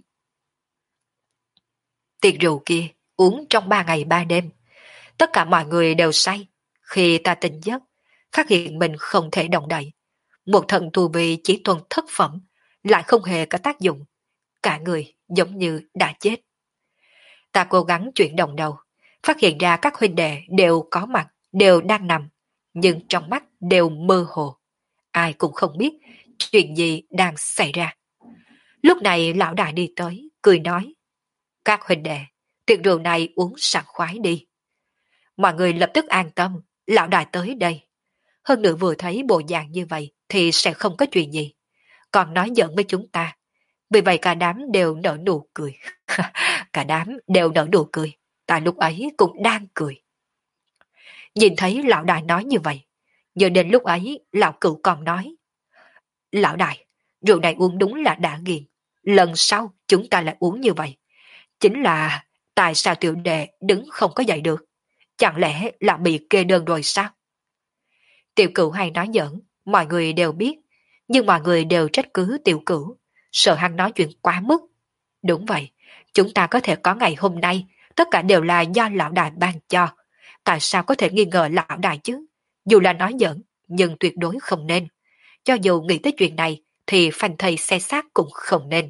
Tiệc rượu kia uống trong ba ngày ba đêm, tất cả mọi người đều say. Khi ta tỉnh giấc, phát hiện mình không thể động đậy. Một thần tu vi chỉ tuần thất phẩm, lại không hề có tác dụng. Cả người giống như đã chết. Ta cố gắng chuyển động đầu, phát hiện ra các huynh đệ đều có mặt, đều đang nằm, nhưng trong mắt đều mơ hồ. Ai cũng không biết chuyện gì đang xảy ra. Lúc này lão đại đi tới, cười nói, các huynh đệ, tiệc rượu này uống sảng khoái đi. Mọi người lập tức an tâm, lão đại tới đây. Hơn nữa vừa thấy bộ dạng như vậy thì sẽ không có chuyện gì. Còn nói giỡn với chúng ta. Vì vậy cả đám đều nở nụ cười. Cả đám đều nở nụ cười. Tại lúc ấy cũng đang cười. Nhìn thấy lão đại nói như vậy. Giờ đến lúc ấy lão cửu còn nói. Lão đại, rượu này uống đúng là đã nghiền. Lần sau chúng ta lại uống như vậy. Chính là tại sao tiểu đệ đứng không có dậy được? Chẳng lẽ là bị kê đơn rồi sao? Tiểu cửu hay nói giỡn, mọi người đều biết, nhưng mọi người đều trách cứ tiểu cửu, sợ hắn nói chuyện quá mức. Đúng vậy, chúng ta có thể có ngày hôm nay, tất cả đều là do lão đại ban cho. Tại sao có thể nghi ngờ lão đại chứ? Dù là nói giỡn, nhưng tuyệt đối không nên. Cho dù nghĩ tới chuyện này, thì phanh thầy xe xác cũng không nên.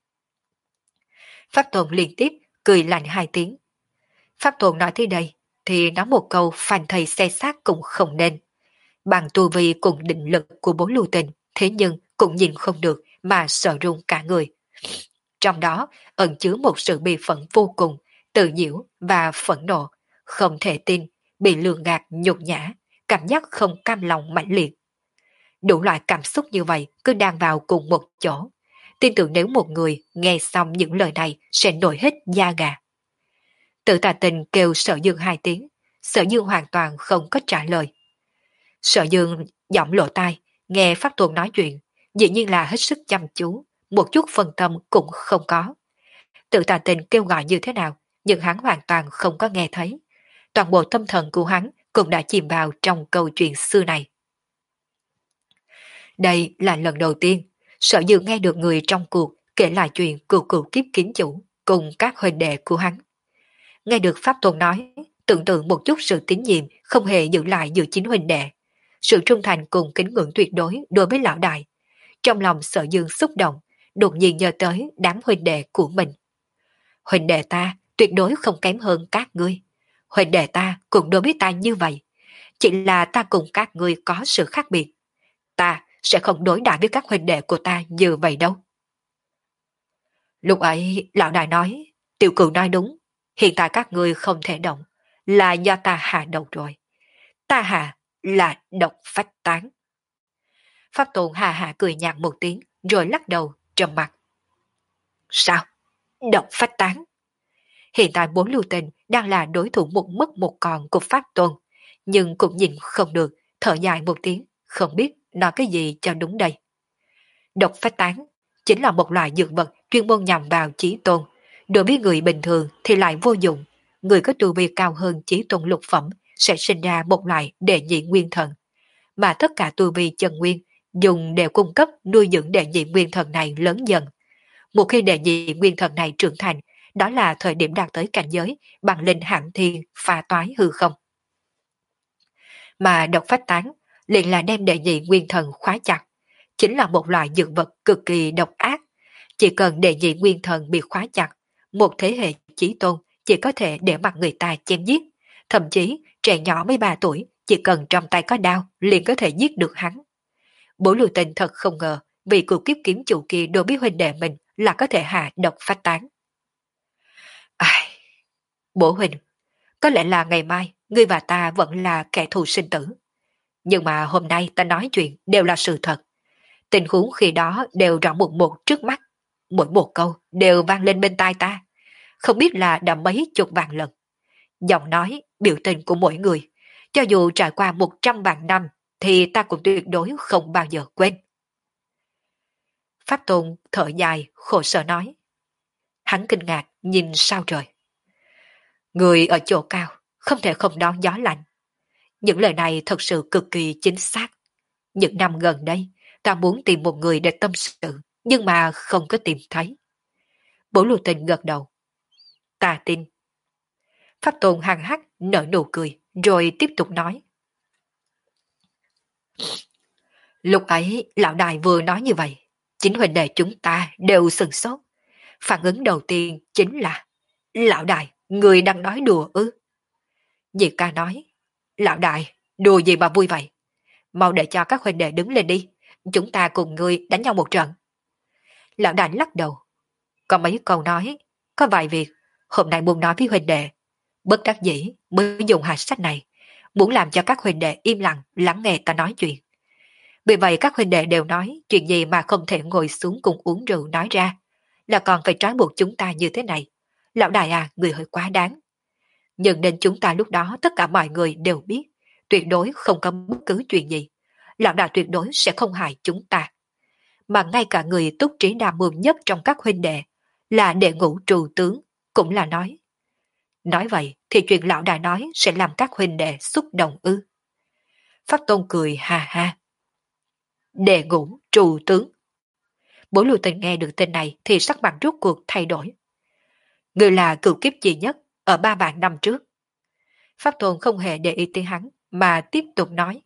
Pháp Tôn liên tiếp cười lạnh hai tiếng. Pháp Tôn nói tới đây, thì nói một câu phanh thầy xe xác cũng không nên. Bằng tu vi cùng định lực của bốn lưu tình, thế nhưng cũng nhìn không được mà sợ run cả người. Trong đó ẩn chứa một sự bi phẫn vô cùng, tự nhiễu và phẫn nộ, không thể tin, bị lường gạt nhục nhã, cảm giác không cam lòng mãnh liệt. Đủ loại cảm xúc như vậy cứ đang vào cùng một chỗ. Tin tưởng nếu một người nghe xong những lời này sẽ nổi hết da gà. Tự tà tình kêu Sở Dương hai tiếng, Sở Dương hoàn toàn không có trả lời. Sở Dương giọng lộ tai, nghe Pháp Tôn nói chuyện, dĩ nhiên là hết sức chăm chú, một chút phân tâm cũng không có. Tự tà tình kêu gọi như thế nào, nhưng hắn hoàn toàn không có nghe thấy. Toàn bộ tâm thần của hắn cũng đã chìm vào trong câu chuyện xưa này. Đây là lần đầu tiên, Sở Dương nghe được người trong cuộc kể lại chuyện cựu cựu kiếp kiến chủ cùng các huynh đệ của hắn. Nghe được Pháp Tôn nói, tưởng tượng một chút sự tín nhiệm không hề giữ lại giữa chính huynh đệ. Sự trung thành cùng kính ngưỡng tuyệt đối đối với lão đại. Trong lòng Sở Dương xúc động, đột nhiên nhớ tới đám huynh đệ của mình. Huynh đệ ta tuyệt đối không kém hơn các ngươi. Huynh đệ ta cũng đối với ta như vậy. Chỉ là ta cùng các ngươi có sự khác biệt. Ta sẽ không đối đãi với các huynh đệ của ta như vậy đâu. Lúc ấy lão đại nói, tiểu cửu nói đúng, hiện tại các ngươi không thể động, là do ta hạ độc rồi. Ta hạ là độc phách tán. Pháp Tôn hà hạ cười nhạt một tiếng, rồi lắc đầu, trầm mặt. Sao? Độc phách tán? Hiện tại bốn lưu tình đang là đối thủ một mất một còn của Pháp Tôn, nhưng cũng nhìn không được, thở dài một tiếng, không biết nói cái gì cho đúng đây. Độc phách tán chính là một loại dược vật chuyên môn nhằm vào chí tôn. Đối với người bình thường thì lại vô dụng. Người có tu vi cao hơn chí tôn lục phẩm sẽ sinh ra một loại đệ nhị nguyên thần. Mà tất cả tu vi chân nguyên dùng để cung cấp nuôi dưỡng đệ nhị nguyên thần này lớn dần. Một khi đệ nhị nguyên thần này trưởng thành, đó là thời điểm đạt tới cảnh giới bằng linh hạng thiên pha toái hư không. Mà độc phách tán liền là đem đệ nhị nguyên thần khóa chặt, chính là một loại dược vật cực kỳ độc ác. Chỉ cần đệ nhị nguyên thần bị khóa chặt, một thế hệ chí tôn chỉ có thể để mặc người ta chém giết. Thậm chí trẻ nhỏ mới ba tuổi chỉ cần trong tay có đao liền có thể giết được hắn. Bố lưu tình thật không ngờ vì cuộc kiếp kiếm chủ kia đối với huynh đệ mình là có thể hạ độc phách tán. Ai... Bố huynh, có lẽ là ngày mai ngươi và ta vẫn là kẻ thù sinh tử. Nhưng mà hôm nay ta nói chuyện đều là sự thật. Tình huống khi đó đều rõ một một trước mắt. Mỗi một câu đều vang lên bên tai ta. Không biết là đã mấy chục vạn lần. Giọng nói, biểu tình của mỗi người, cho dù trải qua một trăm vạn năm, thì ta cũng tuyệt đối không bao giờ quên. Pháp Tôn thở dài, khổ sở nói. Hắn kinh ngạc, nhìn sao trời. Người ở chỗ cao, không thể không đón gió lạnh. Những lời này thật sự cực kỳ chính xác. Những năm gần đây, ta muốn tìm một người để tâm sự, nhưng mà không có tìm thấy. Bố lưu tình gật đầu. Ta tin. Pháp Tôn hằng hắc nở nụ cười, rồi tiếp tục nói. Lúc ấy, lão đại vừa nói như vậy, chính huynh đệ chúng ta đều sừng sốt. Phản ứng đầu tiên chính là, lão đại, người đang nói đùa ư? Diệp ca nói, lão đại, đùa gì mà vui vậy? Mau để cho các huynh đệ đứng lên đi, chúng ta cùng người đánh nhau một trận. Lão đại lắc đầu. Có mấy câu nói, có vài việc, hôm nay muốn nói với huynh đệ. Bất đắc dĩ mới dùng hạt sách này, muốn làm cho các huynh đệ im lặng lắng nghe ta nói chuyện. Vì vậy các huynh đệ đều nói chuyện gì mà không thể ngồi xuống cùng uống rượu nói ra, là còn phải trói buộc chúng ta như thế này. Lão đại à, người hơi quá đáng. Nhưng nên chúng ta lúc đó tất cả mọi người đều biết, tuyệt đối không có bất cứ chuyện gì. Lão đại tuyệt đối sẽ không hại chúng ta. Mà ngay cả người túc trí đa mưu nhất trong các huynh đệ, là đệ ngũ trù tướng, cũng là nói. Nói vậy thì chuyện lão đại nói sẽ làm các huynh đệ xúc động ư. Pháp Tôn cười ha ha. Đệ ngũ trù tướng. Bố lưu tình nghe được tên này thì sắc mặt rút cuộc thay đổi. Người là cựu kiếp duy nhất ở ba vạn năm trước. Pháp Tôn không hề để ý tới hắn mà tiếp tục nói.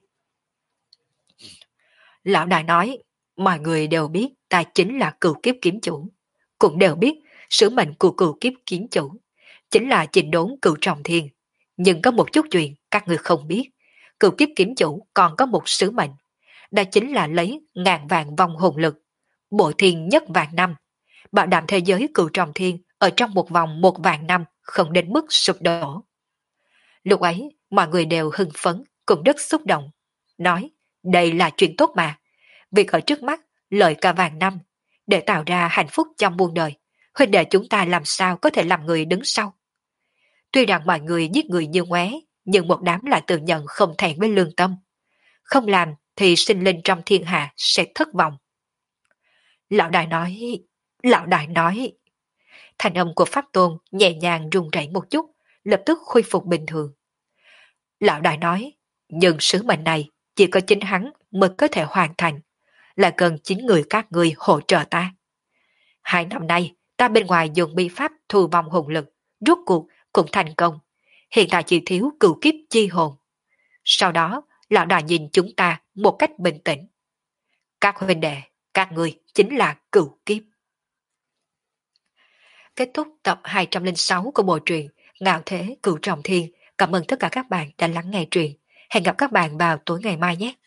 Lão đại nói, mọi người đều biết ta chính là cựu kiếp kiếm chủ, cũng đều biết sứ mệnh của cựu kiếp kiếm chủ chính là chỉnh đốn cựu trọng thiên. Nhưng có một chút chuyện các người không biết, cựu kiếp kiếm chủ còn có một sứ mệnh, đó chính là lấy ngàn vạn vong hồn lực, bội thiên nhất vạn năm, bảo đảm thế giới cựu trọng thiên ở trong một vòng một vạn năm không đến mức sụp đổ. Lúc ấy, mọi người đều hưng phấn, cũng rất xúc động, nói đây là chuyện tốt mà, việc ở trước mắt lợi cả vạn năm, để tạo ra hạnh phúc trong muôn đời, huynh đệ chúng ta làm sao có thể làm người đứng sau. Tuy rằng mọi người giết người như ngoé, nhưng một đám lại tự nhận không thẹn với lương tâm. Không làm thì sinh linh trong thiên hạ sẽ thất vọng. Lão đại nói, lão đại nói. Thành âm của Pháp Tôn nhẹ nhàng run rẩy một chút, lập tức khôi phục bình thường. Lão đại nói, nhưng sứ mệnh này chỉ có chính hắn mới có thể hoàn thành, là cần chính người các người hỗ trợ ta. Hai năm nay, ta bên ngoài dùng bi pháp thu vong hồn lực, rốt cuộc cũng thành công. Hiện tại chỉ thiếu cửu kiếp chi hồn. Sau đó, lão đại nhìn chúng ta một cách bình tĩnh. Các huynh đệ, các người chính là cửu kiếp. Kết thúc tập hai trăm lẻ sáu của bộ truyện Ngạo Thế Cửu Trọng Thiên. Cảm ơn tất cả các bạn đã lắng nghe truyện. Hẹn gặp các bạn vào tối ngày mai nhé.